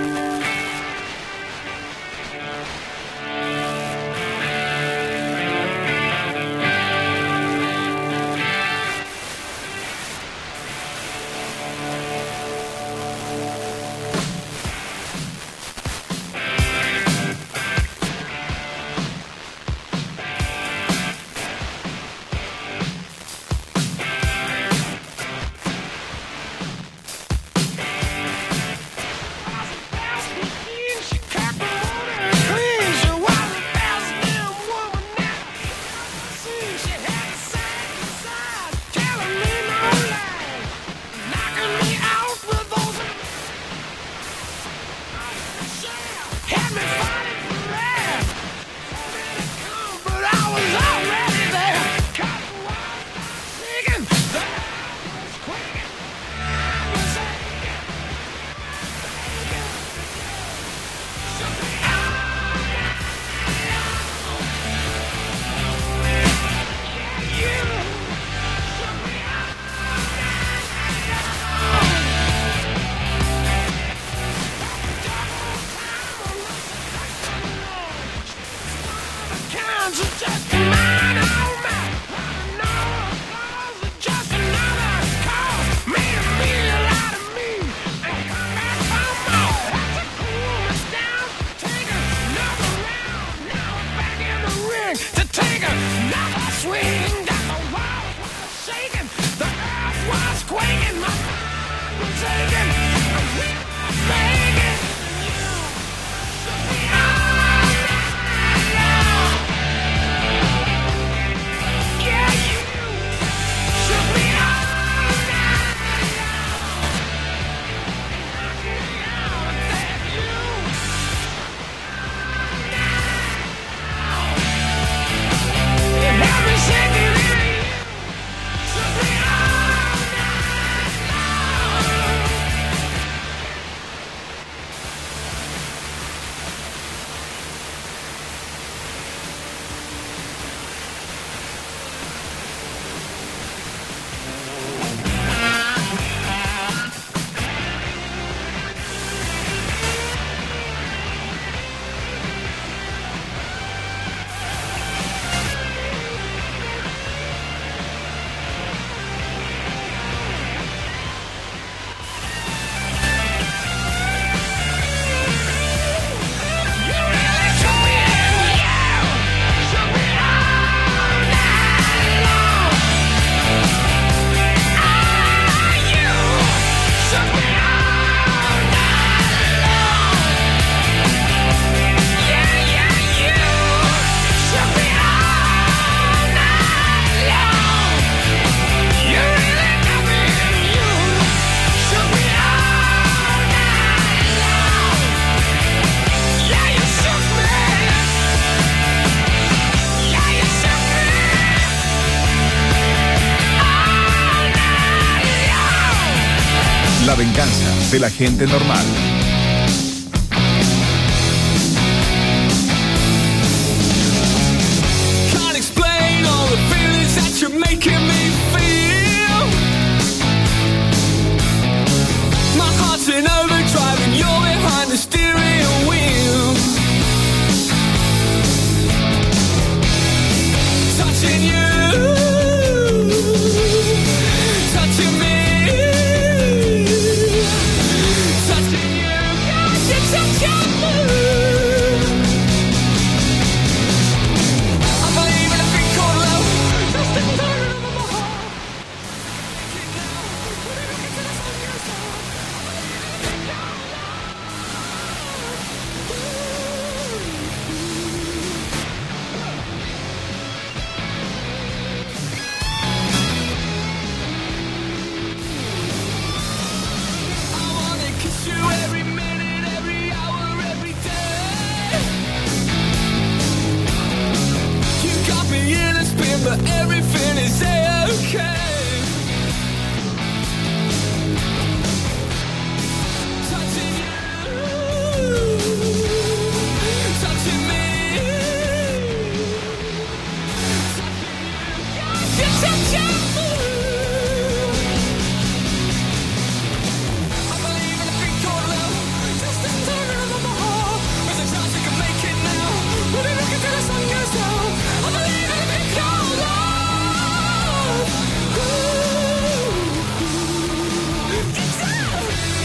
venganza de la gente normal. Can't explain all the feelings that you're making me feel. My heart's in overdrive and you're behind the steering wheel. Touching you, touching me, touching you, got you touching me. I believe in a thing called love, just a turn of my heart. I wanna kiss you every minute, every hour, every day. You got me in a spin, but everything is okay. Touching you, touching me, touching you, got you touching me. I believe in a thing called love, just a turn of my heart. There's a chance we can make it now. We'll be looking till the sun goes down. I believe in a thing called love. Get down.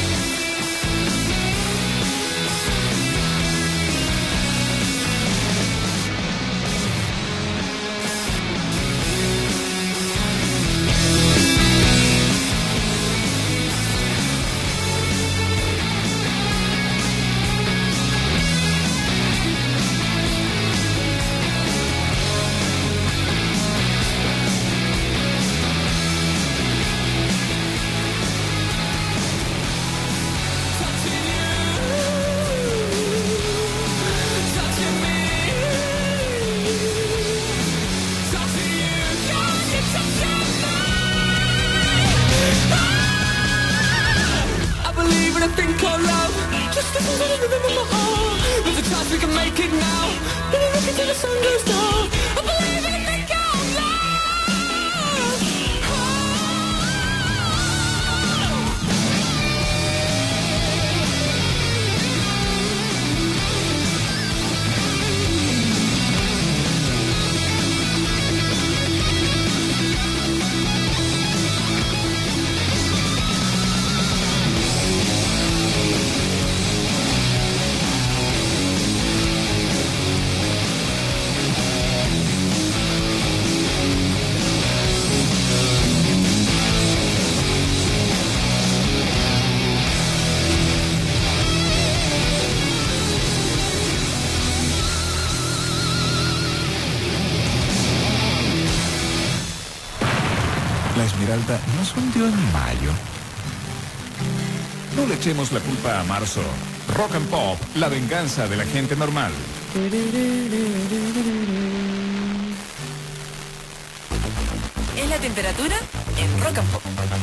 Touching me, touching you, got you touching me. I believe in a thing called love, just a turn of my heart. There's a chance we can make it now. We'll be looking till the sun goes down. I believe in a thing called love. La Esmeralda no se hundió en mayo. No le echemos la culpa a marzo. Rock and Pop, la venganza de la gente normal. Es la temperatura en Rock and Pop.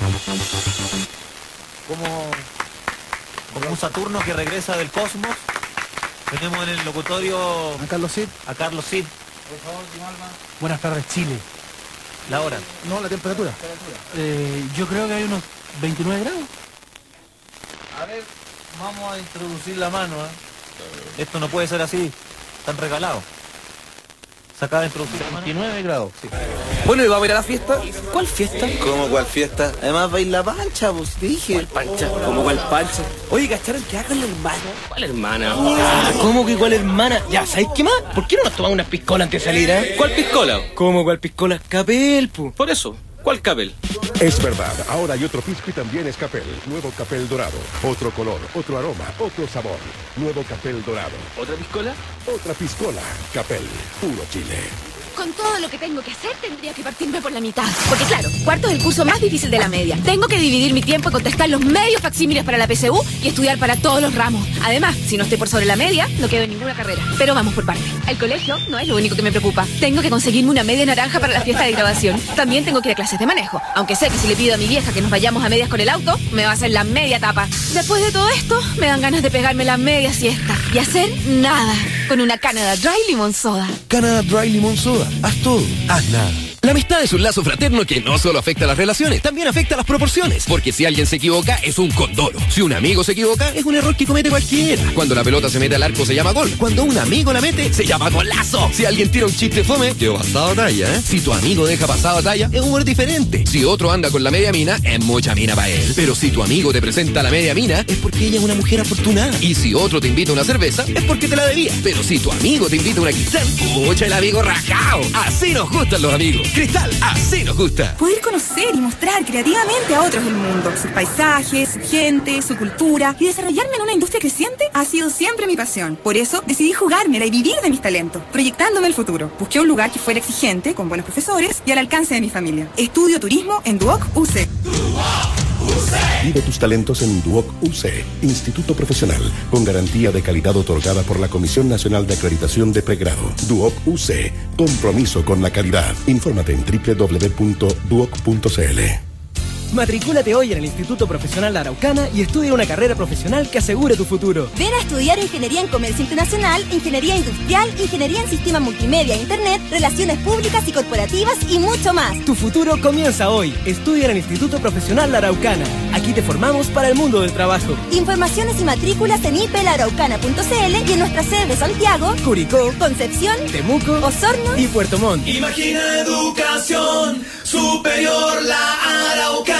Como un Saturno que regresa del cosmos, tenemos en el locutorio A Carlos Cid. a Carlos Cid. Por favor, Tim Alba. Buenas tardes, Chile. La hora. No, la temperatura. Yo creo que hay unos 29 grados. A ver, vamos a introducir la mano. Esto no puede ser así, tan regalado. Se acaba de introducir la mano. 29 grados, sí. Bueno, ¿y vamos a ir a la fiesta? ¿Cuál fiesta? ¿Cómo cuál fiesta? Además va a ir la pancha, pues te dije. ¿Cuál pancha? ¿Cómo cuál pancha? Oye, ¿cacharon que haga la hermana? ¿Cuál hermana? Ah, ¿cómo que cuál hermana? Ya, ¿sabes qué más? ¿Por qué no nos tomamos unas piscolas antes de salir, eh? ¿Cuál piscola? ¿Cómo cuál piscola? Capel, pu. Por eso, ¿cuál Capel? Es verdad, ahora hay otro pisco y también es Capel. Nuevo Capel dorado. Otro color, otro aroma, otro sabor. Nuevo Capel dorado. ¿Otra piscola? Otra piscola. Capel, puro Chile. Con todo lo que tengo que hacer, tendría que partirme por la mitad. Porque claro, cuarto es el curso más difícil de la media. Tengo que dividir mi tiempo en contestar los medios facsímiles para la PSU y estudiar para todos los ramos. Además, si no estoy por sobre la media, no quedo en ninguna carrera. Pero vamos por partes. El colegio no es lo único que me preocupa. Tengo que conseguirme una media naranja para la fiesta de graduación. También tengo que ir a clases de manejo. Aunque sé que si le pido a mi vieja que nos vayamos a medias con el auto, me va a hacer la media tapa. Después de todo esto, me dan ganas de pegarme la media siesta y hacer nada con una Canada Dry Limón Soda. Canada Dry Limón Soda. Haz todo, haz nada. La amistad es un lazo fraterno que no solo afecta a las relaciones, también afecta a las proporciones. Porque si alguien se equivoca, es un condolo. Si un amigo se equivoca, es un error que comete cualquiera. Cuando la pelota se mete al arco, se llama gol. Cuando un amigo la mete, se llama golazo. Si alguien tira un chiste fome, quedó pasado talla, ¿eh? Si tu amigo deja pasado talla, es humor diferente. Si otro anda con la media mina, es mucha mina para él. Pero si tu amigo te presenta la media mina, es porque ella es una mujer afortunada. Y si otro te invita a una cerveza, es porque te la debía. Pero si tu amigo te invita a una Cristal, pucha, el amigo rajao. Así nos gustan los amigos. Cristal, así nos gusta. Poder conocer y mostrar creativamente a otros el mundo, sus paisajes, su gente, su cultura y desarrollarme en una industria creciente ha sido siempre mi pasión. Por eso decidí jugármela y vivir de mis talentos, proyectándome el futuro. Busqué un lugar que fuera exigente, con buenos profesores y al alcance de mi familia. Estudio turismo en Duoc UC. Vive tus talentos en Duoc UC, Instituto Profesional, con garantía de calidad otorgada por la Comisión Nacional de Acreditación de Pregrado. Duoc UC, compromiso con la calidad. Infórmate en www.duoc.cl. Matricúlate hoy en el Instituto Profesional La Araucana y estudia una carrera profesional que asegure tu futuro. Ven a estudiar Ingeniería en Comercio Internacional, Ingeniería Industrial, Ingeniería en Sistemas Multimedia e Internet, Relaciones Públicas y Corporativas y mucho más. Tu futuro comienza hoy. Estudia en el Instituto Profesional La Araucana. Aquí te formamos para el mundo del trabajo. Informaciones y matrículas en iplaraucana.cl y en nuestras sedes de Santiago, Curicó, Concepción, Temuco, Osorno y Puerto Montt. Imagina educación superior La Araucana.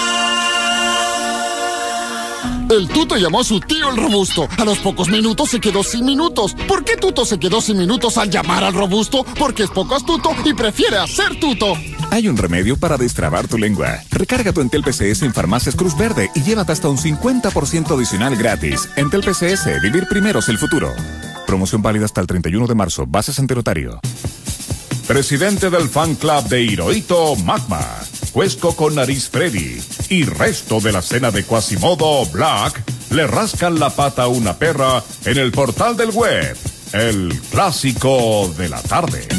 El Tuto llamó a su tío el Robusto. A los pocos minutos se quedó sin minutos. ¿Por qué Tuto se quedó sin minutos al llamar al Robusto? Porque es poco astuto y prefiere hacer Tuto. Hay un remedio para destrabar tu lengua. Recarga tu Entel PCS en Farmacias Cruz Verde y llévate hasta un 50% adicional gratis. Entel PCS, vivir primero es el futuro. Promoción válida hasta el 31 de marzo. Bases ante notario. Presidente del fan club de Hirohito, Magma. Cuesco con nariz Freddy y resto de la cena de Quasimodo Black le rascan la pata a una perra en el portal del web. El clásico de la tarde.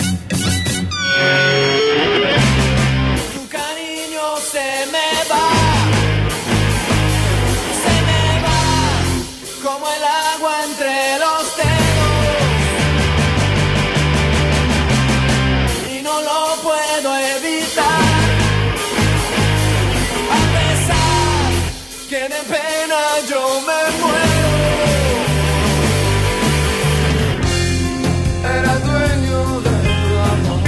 Tu cariño se me va como el agua entre los dedos y no lo puedo evitar. Que de pena yo me muero. Era dueño del amor.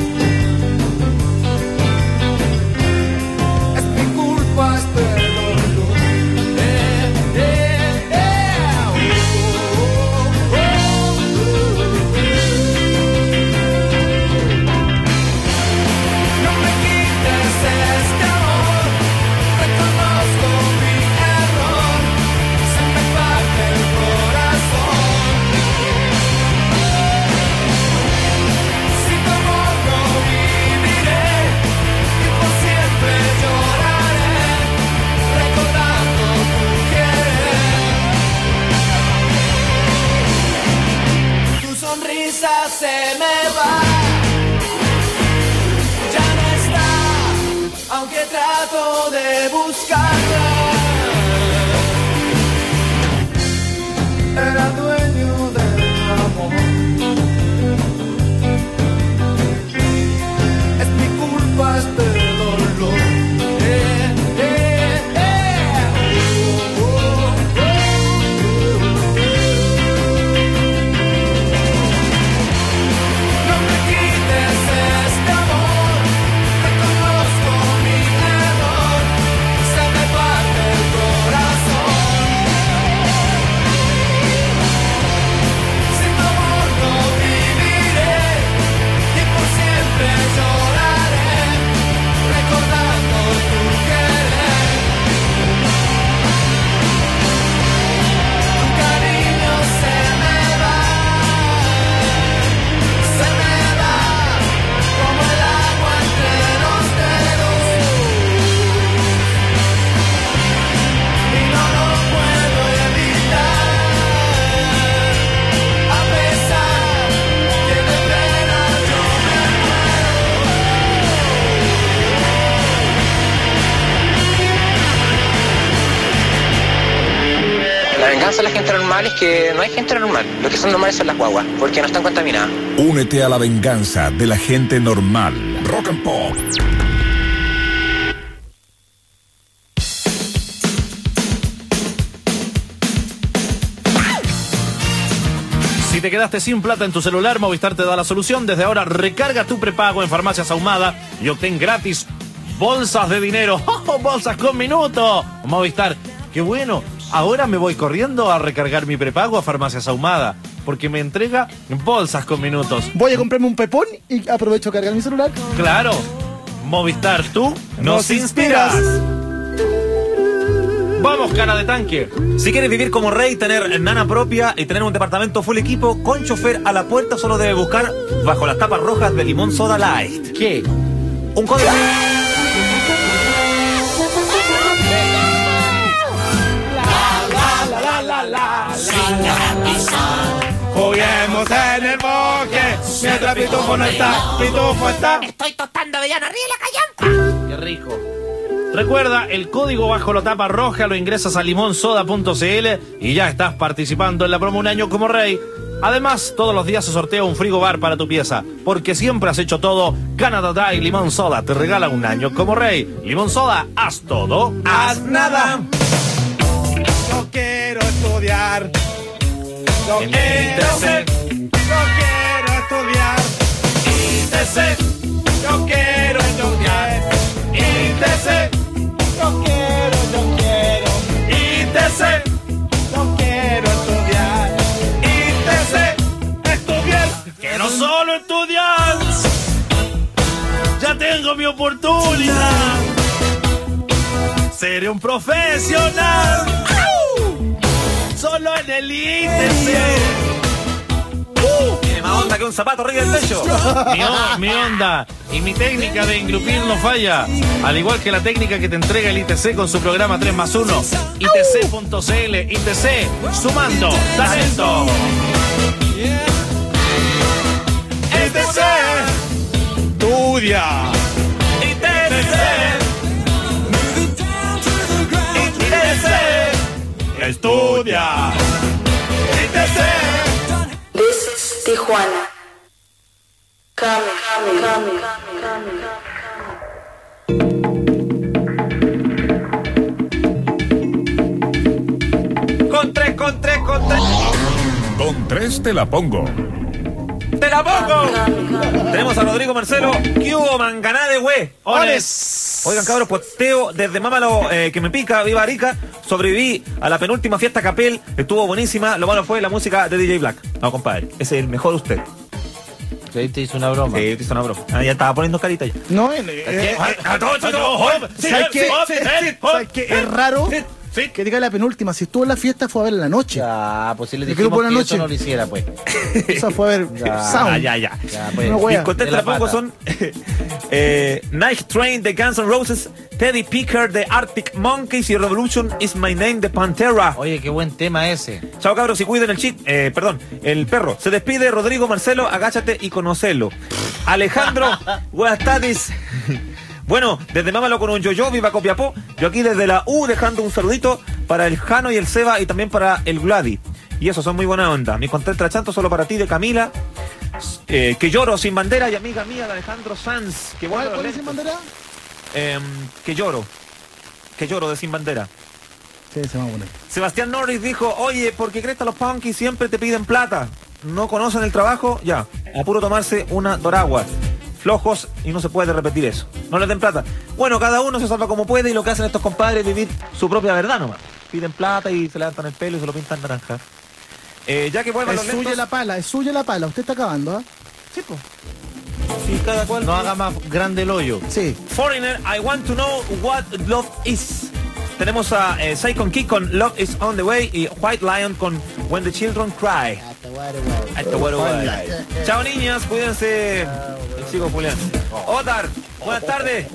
Es mi culpa este dolor. No me quites este amor. Reconozco mi error, se me parte el corazón. Si tu amor no viviré y por siempre lloraré, recordando tu querer. Tu sonrisa se me va, ya no está, aunque trato de buscarla. Era dueño del amor. Es mi culpa este dolor. No me quites este amor. Reconozco mi error. Se me parte La venganza de la gente normal es que no hay gente normal. Lo que son normales son las guaguas, porque no están contaminadas. Únete a la venganza de la gente normal. Rock and Pop. Si te quedaste sin plata en tu celular, Movistar te da la solución. Desde ahora recarga tu prepago en Farmacias Ahumada y obtén gratis bolsas de dinero. ¡Oh, bolsas con minuto! Movistar, qué bueno. Ahora me voy corriendo a recargar mi prepago a Farmacias Ahumada, porque me entrega bolsas con minutos. Voy a comprarme un pepón y aprovecho a cargar mi celular. Claro. Movistar, tú nos inspiras. Vamos, cara de tanque. Si quieres vivir como rey, tener nana propia y tener un departamento full equipo con chofer a la puerta, solo debe buscar bajo las tapas rojas de Limón Soda Light. ¿Qué? Un código. Juguemos en el bosque mientras Pitufo no está. Pitufo está. Estoy tostando avellana arriba de la callampa. Qué rico. Recuerda, el código bajo la tapa roja lo ingresas a limonsoda.cl y ya estás participando en la promo Un Año como Rey. Además, todos los días se sortea un frigobar para tu pieza, porque siempre has hecho todo. Canada Dry Limón Soda te regala Un Año como Rey. Limón Soda, haz todo, haz nada. Yo quiero estudiar. Yo quiero estudiar. ITC. Yo quiero estudiar. ITC. Yo quiero. ITC. Yo quiero estudiar. ITC. Estudiar. Quiero solo estudiar. Ya tengo mi oportunidad. Seré un profesional. Solo en el ITC. Tiene más onda que un zapato arriba del techo. Mi onda y mi técnica de engrupir no falla. Al igual que la técnica que te entrega el ITC con su programa 3+1. ITC.cl. ITC, sumando talento. ITC. Estudia. ITC. Estudia. ITC. This is Tijuana. Coming. Con tres. Con 3 te la pongo. ¡Te la pongo! Tenemos a Rodrigo Marcelo. ¿Qué hubo, manganá de güey? Oigan, cabros, posteo desde Mámalo, que me pica, viva Arica. Sobreviví a la penúltima fiesta Capel, estuvo buenísima. Lo malo fue la música de DJ Black. No, compadre, ese es el mejor usted. Sí, te hizo una broma. Sí, te hizo una broma. Ah, ya estaba poniendo carita ya. No, ¿sabes qué? Es raro que diga la penúltima. Si estuvo en la fiesta fue a ver en la noche. Ya, pues si le dijimos que eso no lo hiciera, pues. Esa fue a ver Sound. Ya. Pues, mis contestas tampoco son Night Train de Guns N' Roses, Teddy Picker de Arctic Monkeys y Revolution is My Name de Pantera. Oye, qué buen tema ese. Chao, cabros, y cuiden el perro. Se despide Rodrigo Marcelo, agáchate y conocelo. Alejandro, buenas tardes. Bueno, desde Mámalo con un yo-yo, viva Copiapó. Yo aquí desde la U dejando un saludito para el Jano y el Seba y también para el Gladi. Y eso, son muy buena onda. Mi contenta chanto solo para ti de Camila. Que lloro sin bandera y amiga mía de Alejandro Sanz. Que ¿Cuál es sin bandera? Que lloro de sin bandera. Sí, se va a poner. Sebastián Norris dijo, oye, ¿por qué crees que los punkies siempre te piden plata? ¿No conocen el trabajo? Ya, a puro tomarse una doragua. Flojos y no se puede repetir eso. No les den plata. Bueno, cada uno se salva como puede y lo que hacen estos compadres es vivir su propia verdad nomás. Piden plata y se levantan el pelo y se lo pintan naranja. Ya que vuelvan los lentos... Es suya la pala. Usted está acabando, ¿ah? Sí, pues. Sí, cada cual. No haga más grande el hoyo. Sí. Foreigner, I want to know what love is. Tenemos a Psychon Key con Love is on the way y White Lion con When the Children Cry. At the water. Chao, niñas, cuídense. Sigo, Julián. Otar, buenas tardes.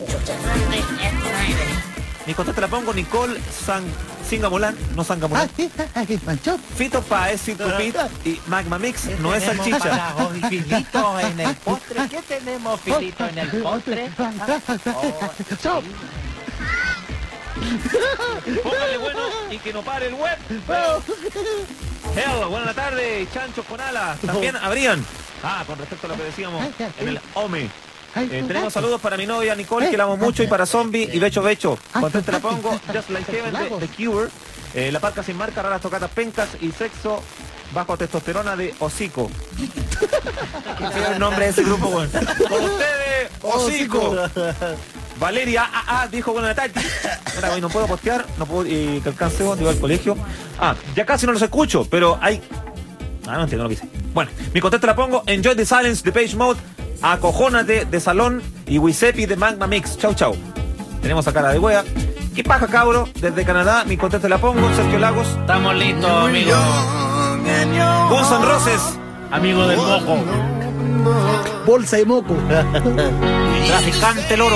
Mi contesta la pongo Nicole Singamulán, no Sangamulán. Fito Paez, Fito Pit y Magma Mix, no es salchicha. Filito en el postre. ¿Qué tenemos, Filito, en el postre? Póngale bueno y que no pare el web. Hello, buenas tardes, chanchos con alas. También habrían. Con respecto a lo que decíamos en el OME. Tenemos saludos para mi novia Nicole, que la amo mucho, y para Zombie y Becho Becho. Contente la pongo, Just Like Heaven de The Cure. La parca sin marca, raras tocatas pencas y sexo bajo testosterona de Hocico. ¿Qué es el nombre de ese grupo, bueno? Con ustedes, Hocico. Valeria dijo buenas tardes. Ahora hoy no puedo postear, no puedo que alcance digo al colegio. Ya casi no los escucho, pero hay. No entiendo lo que dice. Bueno, mi contesta la pongo. Enjoy the silence, the page mode. Acojónate de Salón y Wisepi de Magma Mix. Chau, chau. Tenemos a cara de wea. ¿Qué paja, cabro? Desde Canadá, mi contesta la pongo. Sergio Lagos. Estamos listos, amigo. Guns N' Roses. Amigo del moco. Bolsa de moco. Traficante loro.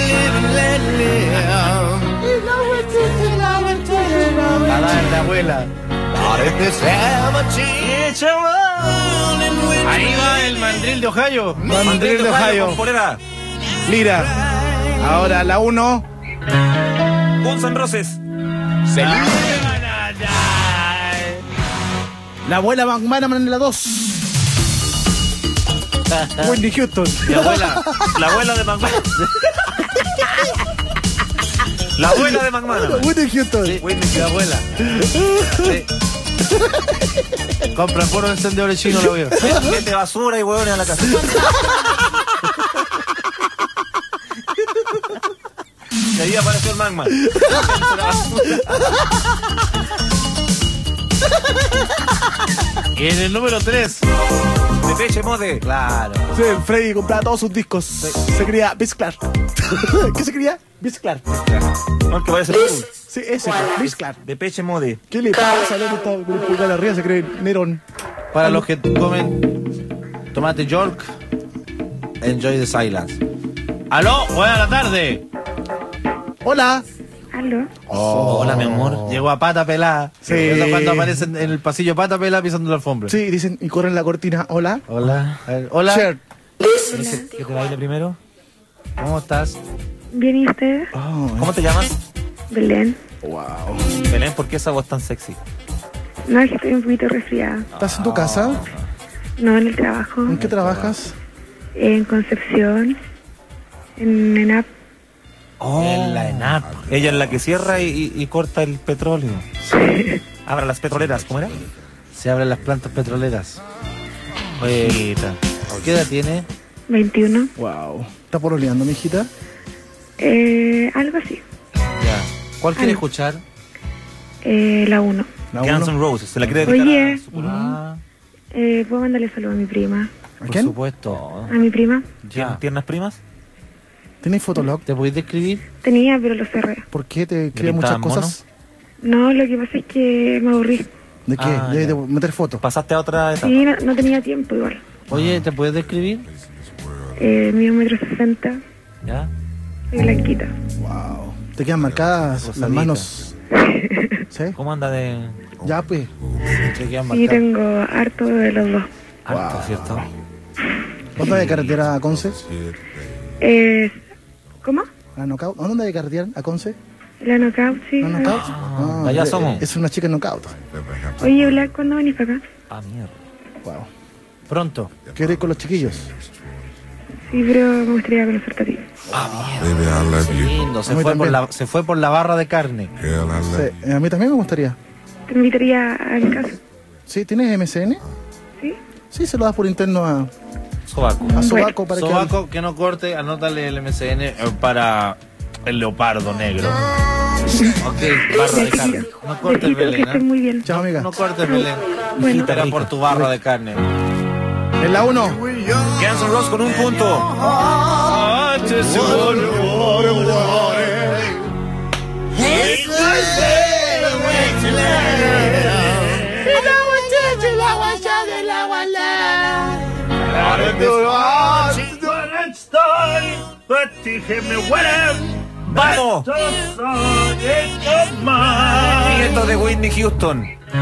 Cadáver de abuela. Ahí va el mandril de Ohio. Mandril de Ohio. Lira. Ahora la 1. Guns N' Roses. La abuela McManaman en la 2. Whitney Houston. La abuela de McManaman. La abuela de McManaman. Whitney Houston. Sí, Whitney, la abuela. Sí. Compran puro encendedores chinos, lo veo. Mete basura y huevones a la casa. Y ahí apareció el magma. Y en el número 3. Depeche Mode. Claro. Sí, Freddy compraba todos sus discos. Se creía Vince Clark. ¿Qué se creía? Vince Clark. No, que parece. Sí, ese, Vince Clark. Depeche Mode. ¿Qué le pasa? ¿Dónde está el pulgar arriba? Se cree Nerón. Para los que comen tomate York, enjoy the silence. ¡Aló! ¡Buena tarde! Hola. ¿Aló? Hola, mi amor. Llegó a Pata Pelada. Sí. Cuando aparecen en el pasillo Pata Pelada pisando la alfombra. Sí, dicen y corren la cortina. Hola. Hola. A ver, hola. Cher. ¿Que te baile primero? ¿Cómo estás? ¿Bien y ustedes? ¿Cómo te llamas? Belén. Wow. Belén, ¿por qué esa voz tan sexy? No, es que estoy un poquito resfriada. ¿Estás en tu casa? No, en el trabajo. ¿En qué trabajas? En Concepción. En ENAP. En la ENAP. Ella es la que cierra y corta el petróleo. Abra las petroleras, ¿cómo era? Se abren las plantas petroleras. Oye, ¿qué edad tiene? 21. Wow. ¿Está pololeando, mi hijita? Algo así. Ya. ¿Cuál quiere escuchar? La 1. Guns N' Roses. ¿Se la quiere dedicar Oye, a su... ¿puedo mandarle saludo a mi prima? Por supuesto. ¿A mi prima? ¿Tiernas primas? ¿Tienes Fotolog? ¿Te podéis describir? Tenía, pero lo cerré. ¿Por qué te escriben muchas cosas? No, lo que pasa es que me aburrí. ¿De qué? ¿De meter fotos? ¿Pasaste a otra etapa? Sí, no tenía tiempo igual. Oye, ¿te puedes describir? Mido 1,60 m. ¿Ya? Soy blanquita. Wow. ¿Te quedan marcadas las manos? ¿Sí? ¿Cómo anda de...? Ya, pues. Sí, tengo harto de los dos. Harto, ¿cierto? ¿Dónde hay carretera a Conce? ¿Cómo? ¿A Knockout? ¿A dónde hay carretera a Conce? La Knockout, sí. ¿La Knockout? Allá somos. Es una chica en Knockout. Oye, Black, ¿cuándo venís para acá? Mierda. Wow. Pronto. ¿Quieres ir con los chiquillos? Sí, pero me gustaría conocerte a ti. Lindo, se fue por la barra de carne. Sí, a mí también me gustaría. Te invitaría a mi casa. ¿Sí? ¿Tienes MSN? Sí. Sí, se lo das por interno a Sobaco. A Sobaco para Sobaco, que no corte, anótale el MSN para el leopardo negro. Ok, barra de carne. No corte el Belén, ¿eh? Muy bien. Chao, amiga. No corte el Belén. Bueno. Espera por tu barra de carne. En la 1. Guns N' Roses con un punto. ¡Vamos! Nieto de Whitney Houston.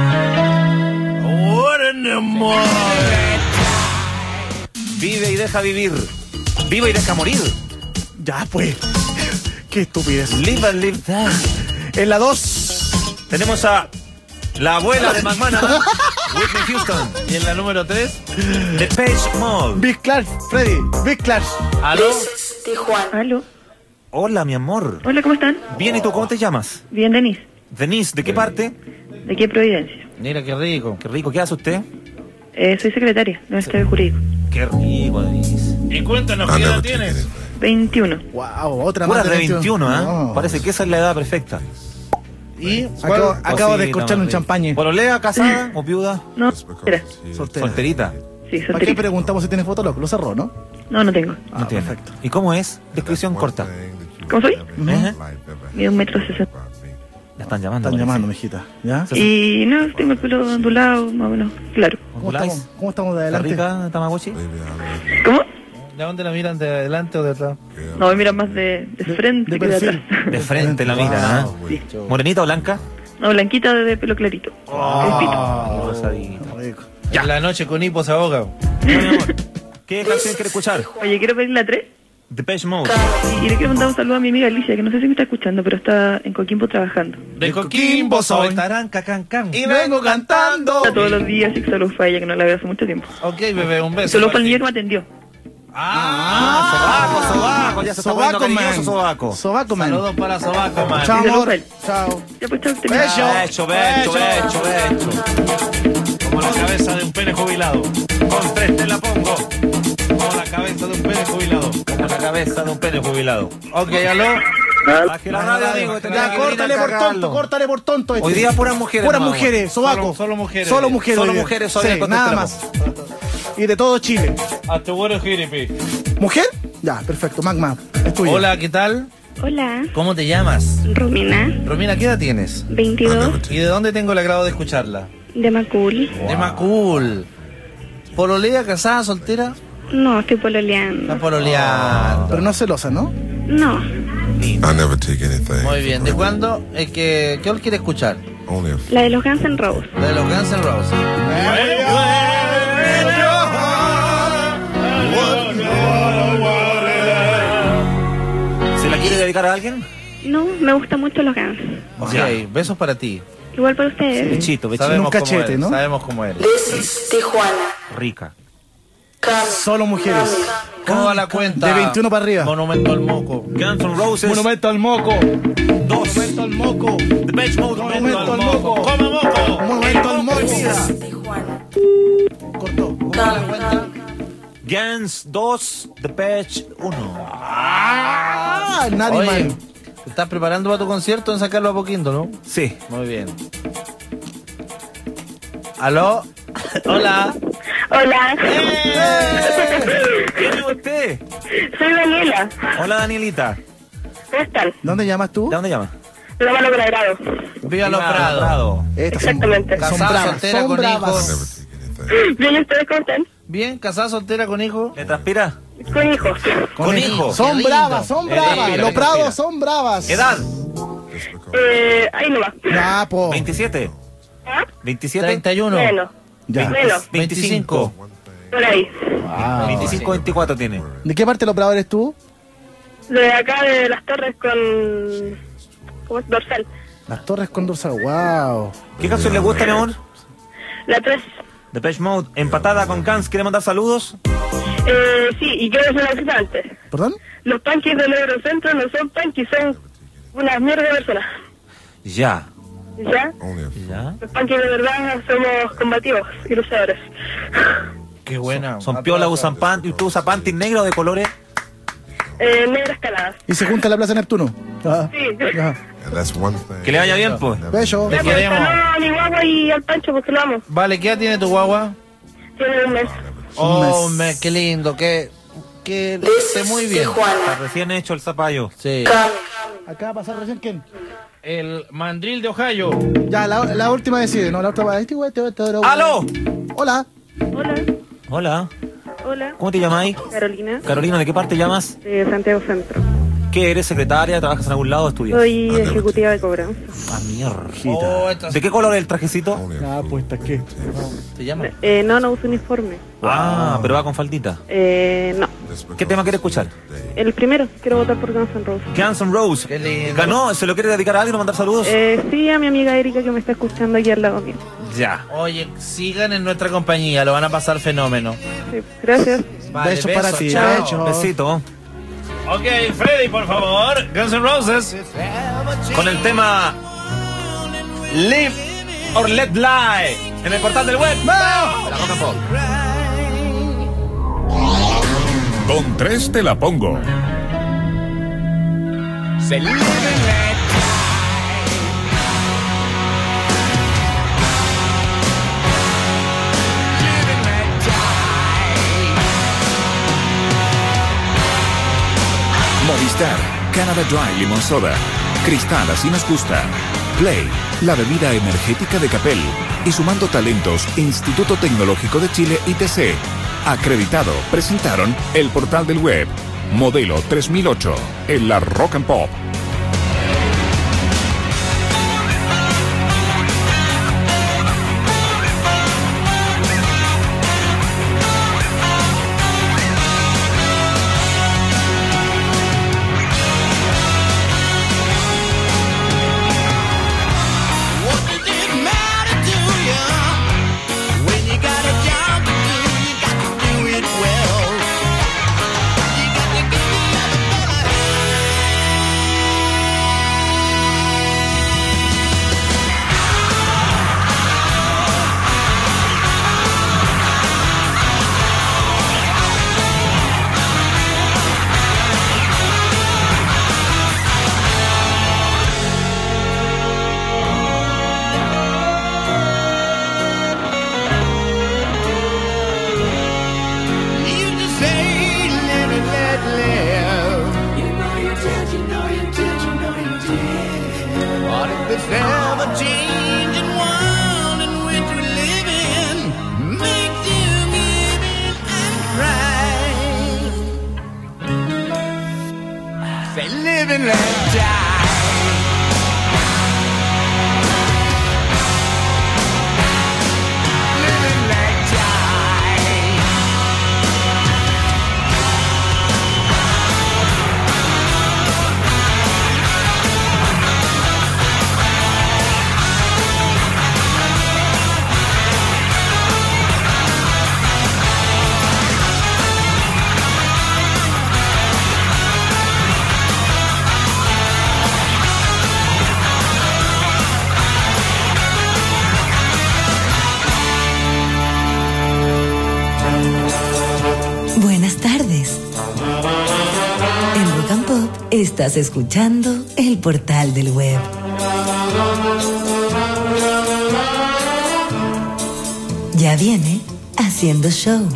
Vive y deja vivir. Vive y deja morir. Ya, pues. Qué estupidez. Live and live die. En la 2. Tenemos a la abuela de McMahon, Whitney Houston. Y en la número 3, Depeche Mode. Big Clash, Freddy. Big Clash. ¿Aló? Tijuana. Aló. Hola, mi amor. Hola, ¿cómo están? Bien, ¿y tú cómo te llamas? Bien, Denise. Denise, ¿de qué parte? ¿De qué Providencia? Mira, qué rico. Qué rico, ¿qué hace usted? Soy secretaria de Ministerio Jurídico. Qué rico, Denise. Y cuéntanos, ¿qué edad tienes? 21. Wow, otra Pura más de 21, ¿eh? No. Parece que esa es la edad perfecta. Y Acabo de escuchar un champaña. ¿Pololea, casada o viuda? No, espera. Solterita. Sí, ¿Para qué solterita. preguntamos si tiene fotolog? Lo cerró, ¿no? No, no tengo. No tiene. Perfecto. ¿Y cómo es? Descripción corta. ¿Cómo soy? Ajá. Mido 1,60 m. La están llamando. Están parece. llamando, mijita. ¿Ya? Y no, tengo el pelo ondulado, más o menos, claro. ¿Cómo estamos de ¿Está adelante? rica, Tamagotchi? ¿Cómo? ¿De dónde la miran? ¿De adelante o de atrás? No, me miran más de frente que de atrás. De frente la mira, ¿eh? Sí. ¿Morenita o blanca? No, blanquita de pelo clarito. Rosadita. Ya. En la noche con hipo se ahoga. ¿Qué canción quiere escuchar? Oye, quiero pedir la 3. Depeche Mode. Y le quiero mandar un saludo a mi amiga Alicia, que no sé si me está escuchando, pero está en Coquimbo trabajando. De Coquimbo soy. Taranca, can. Y vengo cantando. Está todos los días y saludos para ella, que no la veo hace mucho tiempo. Ok, bebé, un beso. Saludos para el niño que me atendió. Sobaco. Ya se está poniendo cariñoso, Sobaco. Sobaco, man. Saludos para Sobaco, man. Chao, Sí, amor. saludos Chao. Ya pues, chao, te Becho. Como la cabeza de un pene jubilado. Con 3 te la pongo. Como la cabeza de un pene jubilado. Como la cabeza de un pene jubilado. Ok, aló. Baje la radio, amigo. Ya, córtale por tonto. Hoy día puras mujeres. Puras nomás. mujeres, sobaco. Solo mujeres. Solo mujeres. Solo hoy día. mujeres, hoy Sí, día nada contestamos. más. Y de todo Chile. Hasta bueno, Jiripi. ¿Mujer? Ya, perfecto. Magma, es tuyo. Hola, ¿qué tal? Hola, ¿Cómo te llamas? Romina, Romina, ¿qué edad tienes? 22, ¿Y de dónde tengo el agrado de escucharla? de Macul. De Macul. ¿Pololea, casada, soltera? No, estoy pololeando. Está pololeando. Pero no es celosa, ¿no? No, I never take anything. Muy bien. ¿De cuándo? ¿Qué hora quiere escuchar? Only if la de los Guns N' Roses. La de los Guns N' Roses. ¿Se la quiere dedicar a alguien? No, me gustan mucho los Guns. Ok, Ya. besos para ti. Igual para ustedes. Bechito. Un cachete, cómo ¿no? Sabemos cómo eres. This is Tijuana. Rica. Solo mujeres. ¿Cómo va la cuenta? De 21 para arriba. Monumento al moco. Guns N' Roses. Monumento al moco. 2. Monumento al moco. Depeche Mode. Monumento al moco. ¡Come moco! Monumento al moco. Tijuana. Cortó. Guns 2. Depeche 1. Nadie Oye, mal. ¿te estás preparando para tu concierto en sacarlo a poquito, no? Sí. Muy bien. ¿Aló? Hola. Hola, ¿Quién es usted? soy Daniela. Hola, Danielita. ¿Cómo están? ¿Dónde llamas tú? ¿De dónde llama? De la mano con agrado. Viva los Viva Prados. Prado. Estas son, Exactamente. son Casada, bravas. soltera, Son con bravas. hijos. Bien, ¿ustedes cómo están? Bien, casada, soltera, con hijo. ¿Le transpira? Con hijos. Con hijo. Son Qué bravas, son lindo. bravas. Respira, Los respira. prados son bravas. ¿Edad? Ahí no va. Ya, po. 27. ¿Ah? 27. 31. Menos, Ya. menos, 25. por ahí. 25, 24 tiene. ¿De qué parte de los prados eres tú? De acá de las torres con... ¿Cómo es? Dorsal. Las Torres con dorsal. Wow. ¿Qué canción le gusta, mi amor? La 3. Depeche Mode, empatada con Guns. ¿Quiere mandar saludos? Sí, y quiero hacer una cosa antes. ¿Perdón? Los punkis del Eurocentro no son punkis, son unas mierda de personas. Ya. ¿Ya? Ya. Los punkis de verdad somos combativos y luchadores. Qué buena. Son piolas, usan panty. ¿Usted usa panty negro de colores? Negras caladas. ¿Y se junta en la Plaza Neptuno? Ah. Sí. Ya. that's one thing. Que le vaya bien, pues. Bello. Te queremos. Saludos a mi guagua y al Pancho porque lo amo. Vale, ¿qué edad tiene tu guagua? Tiene un mes. Oh, qué lindo, qué esté muy bien. Está recién hecho el zapallo. Sí. Acá va a pasar recién quién. El mandril de Ohio. Ya, la última decide, ¿no? La última. ¡Aló! Hola. Hola. Hola. Hola. ¿Cómo te llamáis? Carolina. Carolina, ¿de qué parte llamas? De Santiago Centro. ¿Qué eres? ¿Secretaria? ¿Trabajas en algún lado o estudias? Soy ejecutiva de cobranza. Ah, mierda. Oh, ¿De qué color es el trajecito? Ah, pues está qué. ¿Te llama? No uso uniforme. Ah, pero va con faldita. No. ¿Qué tema quiere escuchar? El primero, quiero votar por Guns N' Roses. Guns N' Roses. Qué lindo. ¿Ganó? ¿Se lo quiere dedicar a alguien o mandar saludos? Sí, a mi amiga Erika que me está escuchando aquí al lado mío. Ya. Oye, sigan en nuestra compañía, lo van a pasar fenómeno. Sí, gracias. Vale, Besos para ti, chao. besos. Besito. Ok, Freddy, por favor. Guns N' Roses. Con el tema Live or Let Lie en el portal del web. ¡Vamos! La Rock and Pop. Con 3 te la pongo. Se live and let Movistar, Canada Dry Limon Soda, Cristal así nos gusta, Play, la bebida energética de Capel y Sumando Talentos, Instituto Tecnológico de Chile ITC, acreditado, presentaron el portal del web, modelo 3008, en la Rock and Pop. Buenas tardes. En Rock and Pop estás escuchando el portal del web. Ya viene haciendo show.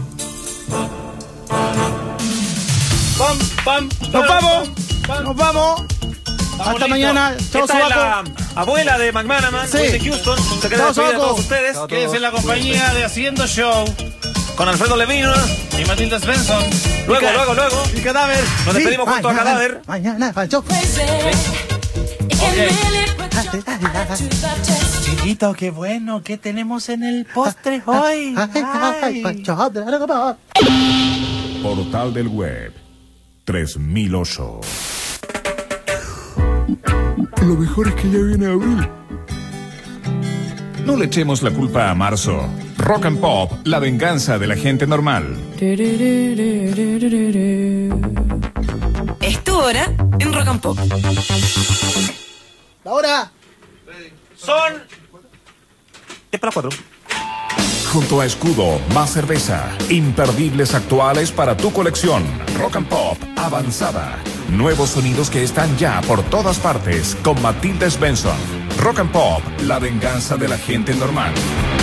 ¡Pam, pam! ¡Nos vamos! ¡Nos vamos! Hasta mañana. Chao, Esta es la Sobaco. abuela de McManaman, Sí. de Houston. Se queda Chao, despedida de Sobaco. todos ustedes. Quédense en la compañía de Haciendo Show Con Alfredo Levino y Matilda Svensson. Luego. Y Cadáver. Nos despedimos junto a Cadáver. Mañana, Pancho. Chiquito, qué bueno. ¿Qué tenemos en el postre hoy? Ay. Portal del web 3008. Lo mejor es que ya viene abril. No le echemos la culpa a marzo. Rock and Pop, la venganza de la gente normal. Es tu hora en Rock and Pop. Ahora. Son... Es para las 4. Junto a Escudo, más cerveza. Imperdibles actuales para tu colección. Rock and Pop, avanzada. Nuevos sonidos que están ya por todas partes con Matilda Svensson. Rock and Pop, la venganza de la gente normal.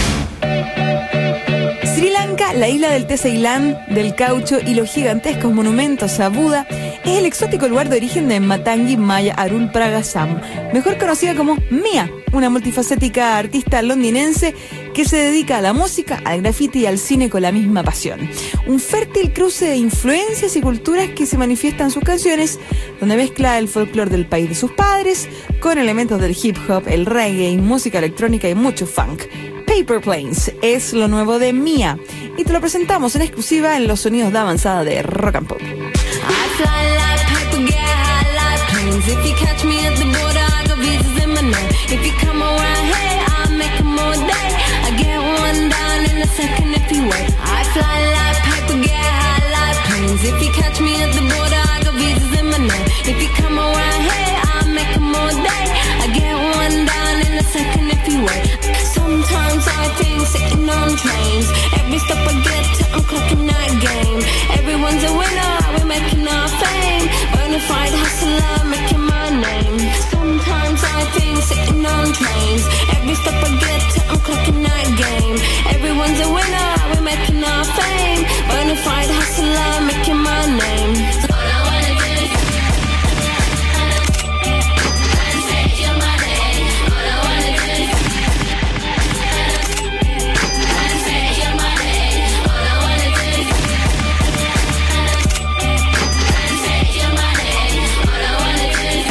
Sri Lanka, la isla del té Ceilán, del caucho y los gigantescos monumentos a Buda, es el exótico lugar de origen de Matangi Maya Arul Pragasam, mejor conocida como Mia, una multifacética artista londinense que se dedica a la música, al graffiti y al cine con la misma pasión. Un fértil cruce de influencias y culturas que se manifiestan en sus canciones, donde mezcla el folclore del país de sus padres con elementos del hip hop, el reggae, música electrónica y mucho funk. Paper Planes es lo nuevo de Mia y te lo presentamos en exclusiva en los sonidos de avanzada de Rock and Pop. I fly like paper, get high like planes. If you catch me at the border, I got visas in my name. If you come around here, I'll make them all day. I get one down in a second if you wait. I fly like paper, get high like planes. If you catch me at the border, I got visas in my name. If you come around here, I'll make them all day. I get one down in a second if you wait. Sometimes I think sitting on trains. Every step I get to, I'm clocking that game. Everyone's a winner, we're making our fame. Bonafide hustler, making my name. Sometimes I think sitting on trains. Every step I get to, I'm clocking that game. Everyone's a winner, we're making our fame. Bonafide hustler, making my name. All I wanna do is take your money. All I wanna do is take your money. All I wanna do is take your money. All I wanna do is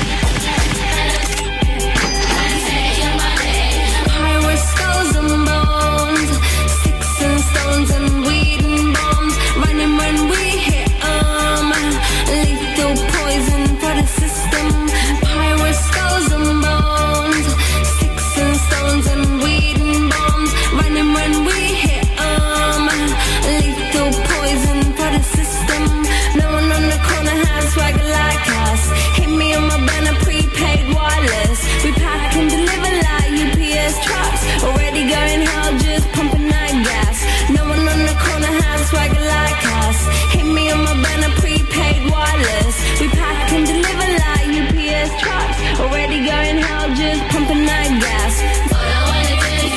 take your money. Pirates, skulls and bones, sticks and stones and weed and bombs. Running when we hit 'em. Lethal poison for the system. Pirates, skulls and bones, sticks and stones and weed and bombs. Running when we hit 'em. Lethal poison for the system. No one on the corner has swagger like us. Hit me on my banner, prepaid wireless. We pack and deliver like UPS trucks. Already going hell, just pumping that gas. No one on the corner has swagger like us. Hit me on my banner, prepaid wireless. We pack and deliver like UPS trucks. Already going hell, just pumping that gas. All I wanna do is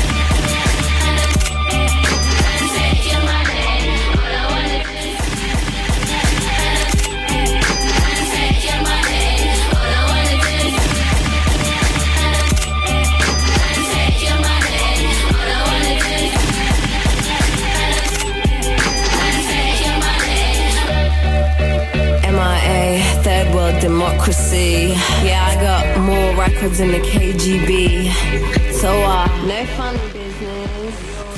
take your money. All I wanna do is take your money. All I wanna do is take your money. All I wanna do is take your money. MIA, third world democracy. Yeah, I got more records than the KGB. So, no fun business.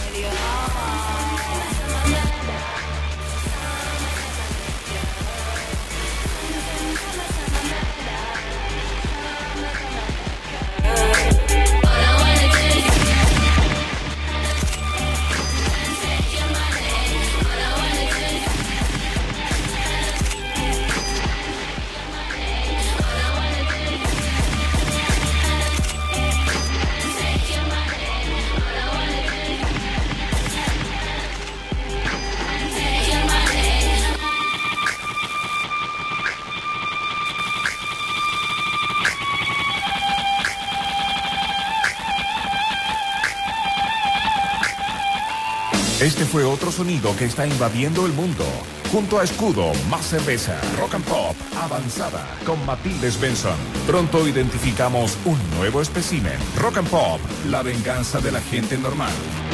Este fue otro sonido que está invadiendo el mundo. Junto a Escudo, más cerveza, Rock and Pop, avanzada, con Matilde Svensson. Pronto identificamos un nuevo espécimen. Rock and Pop, la venganza de la gente normal.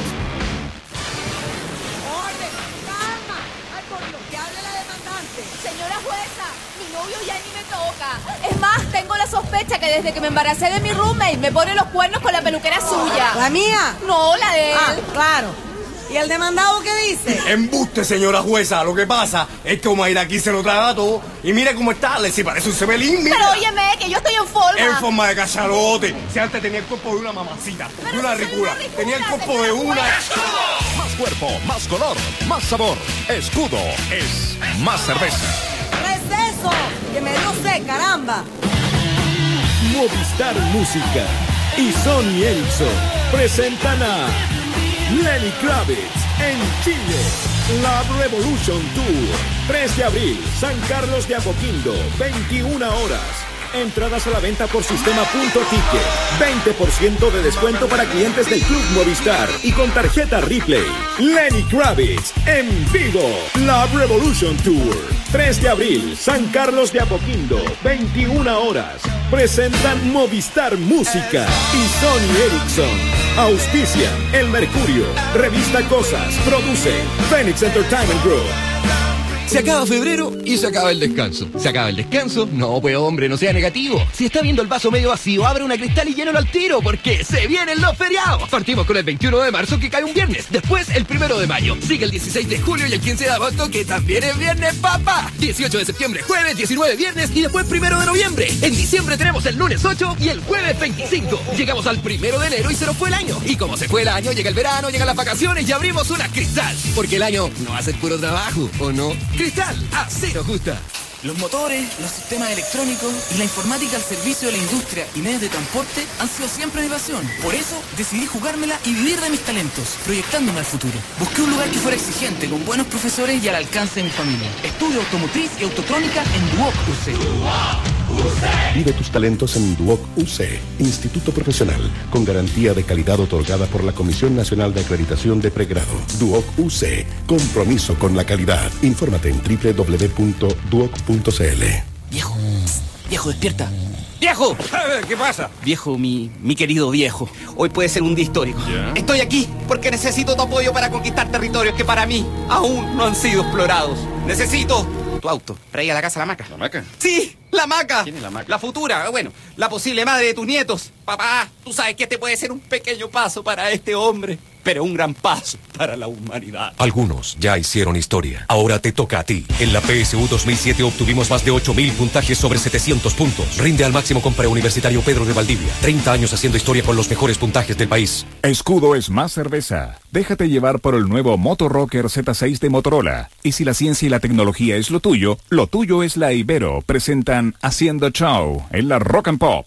Señora jueza, mi novio ya ni me toca. Es más, tengo la sospecha que desde que me embaracé de mi roommate me pone los cuernos con la peluquera suya. ¿La mía? No, la de él. Ah, claro. ¿Y el demandado qué dice? Embuste, señora jueza. Lo que pasa es que Omaira aquí se lo traga todo. Y mire cómo está, le si parece un cepelín. Pero óyeme, que yo estoy en forma. En forma de cachalote. Si antes tenía el cuerpo de una mamacita, de una ricura. Tenía el cuerpo de una... Más cuerpo, más color, más sabor. Escudo es más cerveza. ¿Qué es eso? Que me dio sed, caramba. Movistar Música y Sony Ericsson presentan a Lenny Kravitz en Chile. Love Revolution Tour. 3 de abril, San Carlos de Apoquindo, 21 horas. Entradas a la venta por sistema.ticket. 20% de descuento para clientes del Club Movistar y con tarjeta Ripley. Lenny Kravitz en vivo. Love Revolution Tour. 3 de abril, San Carlos de Apoquindo, 21 horas. Presentan Movistar Música y Sony Ericsson. Auspicia El Mercurio. Revista Cosas. Produce Phoenix Entertainment Group. Se acaba febrero y se acaba el descanso. ¿Se acaba el descanso? No, pues hombre, no sea negativo. Si está viendo el vaso medio vacío, abre una Cristal y llénalo al tiro, porque se vienen los feriados. Partimos con el 21 de marzo, que cae un viernes. Después, el 1 de mayo. Sigue el 16 de julio y el 15 de agosto, que también es viernes, papá. 18 de septiembre, jueves, 19 viernes y después 1 de noviembre. En diciembre tenemos el lunes 8 y el jueves 25. Llegamos al 1 de enero y se nos fue el año. Y como se fue el año, llega el verano, llegan las vacaciones y abrimos una Cristal. Porque el año no va a ser puro trabajo, ¿o no? Cristal, a cero justa. Los motores, los sistemas electrónicos y la informática al servicio de la industria y medios de transporte han sido siempre mi pasión. Por eso decidí jugármela y vivir de mis talentos, proyectándome al futuro. Busqué un lugar que fuera exigente, con buenos profesores y al alcance de mi familia. Estudio automotriz y autotrónica en Duoc UC. Vive tus talentos en Duoc UC, Instituto Profesional, con garantía de calidad otorgada por la Comisión Nacional de Acreditación de Pregrado. Duoc UC, compromiso con la calidad. Infórmate en www.duoc.cl. Viejo, despierta. ¡Viejo! ¿Qué pasa? Viejo, mi querido viejo, hoy puede ser un día histórico. Estoy aquí porque necesito tu apoyo para conquistar territorios que para mí aún no han sido explorados. Necesito tu auto para ir a la casa de la Maca. ¿La Maca? Sí, la Maca. ¿Quién es la Maca? La futura, bueno, la posible madre de tus nietos. Papá, tú sabes que este puede ser un pequeño paso para este hombre, pero un gran paso para la humanidad. Algunos ya hicieron historia. Ahora te toca a ti. En la PSU 2007 obtuvimos más de 8.000 puntajes sobre 700 puntos. Rinde al máximo con Preuniversitario Pedro de Valdivia. 30 años haciendo historia con los mejores puntajes del país. Escudo es más cerveza. Déjate llevar por el nuevo Moto Rocker Z6 de Motorola. Y si la ciencia y la tecnología es lo tuyo es la Ibero. Presentan Haciendo Show en la Rock and Pop.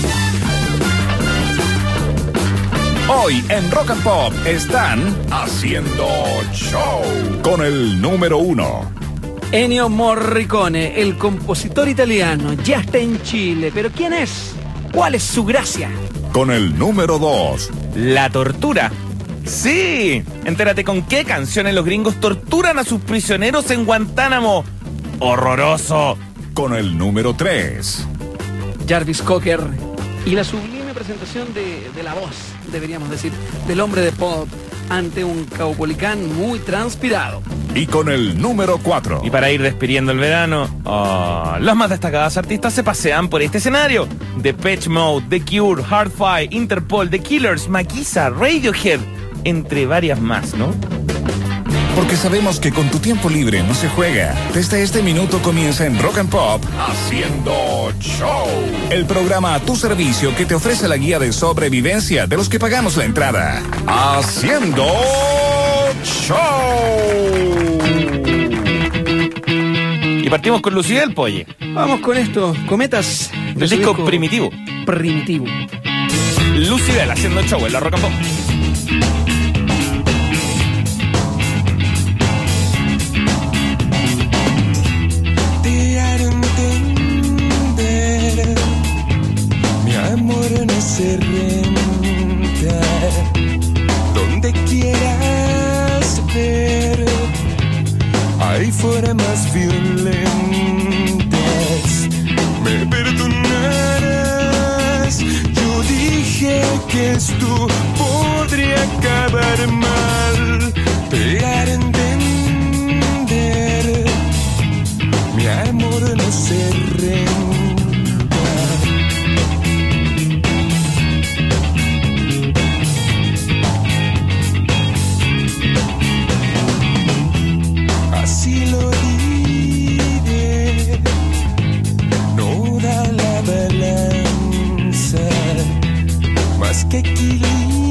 Hoy en Rock and Pop están Haciendo Show con el número 1. Ennio Morricone, el compositor italiano, ya está en Chile. ¿Pero quién es? ¿Cuál es su gracia? Con el número 2. La tortura. Sí, entérate con qué canciones los gringos torturan a sus prisioneros en Guantánamo. ¡Horroroso! Con el número 3. Jarvis Cocker y la sublime presentación de la voz, deberíamos decir, del hombre de pop ante un caupolicán muy transpirado. Y con el número 4. Y para ir despidiendo el verano, los más destacados artistas se pasean por este escenario. Depeche Mode, The Cure, Hardfire, Interpol, The Killers, Maquisa, Radiohead, entre varias más, ¿no? Porque sabemos que con tu tiempo libre no se juega. Desde este minuto comienza en Rock and Pop Haciendo Show, el programa a tu servicio que te ofrece la guía de sobrevivencia de los que pagamos la entrada. Haciendo Show. Y partimos con Lucía del Polle. Vamos con esto, Cometas. El disco Primitivo. Primitivo. Lucía Haciendo Show en la Rock and Pop. Se renta donde quieras ver. Hay formas violentas. Me perdonarás. Yo dije que esto podría acabar mal. Te haré entender. Mi amor no se renta. Si lo diré, no da la balanza más que equilibrio.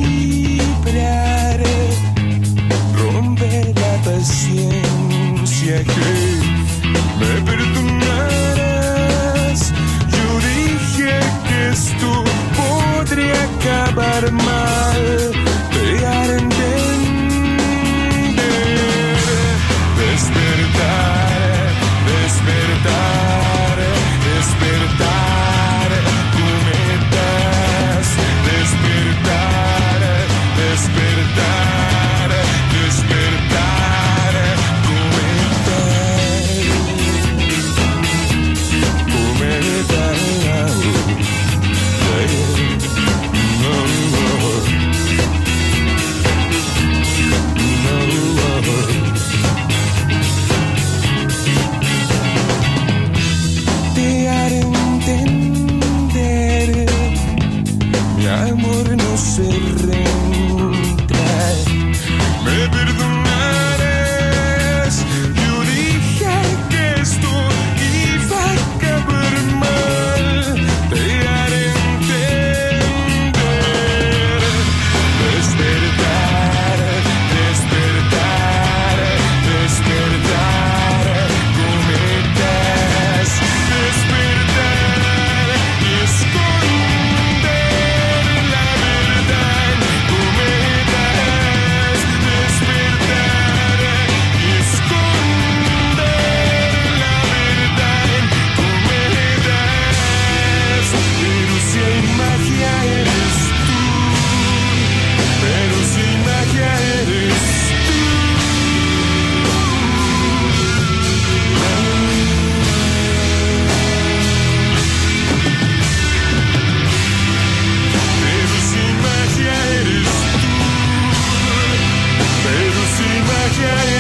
próxima ya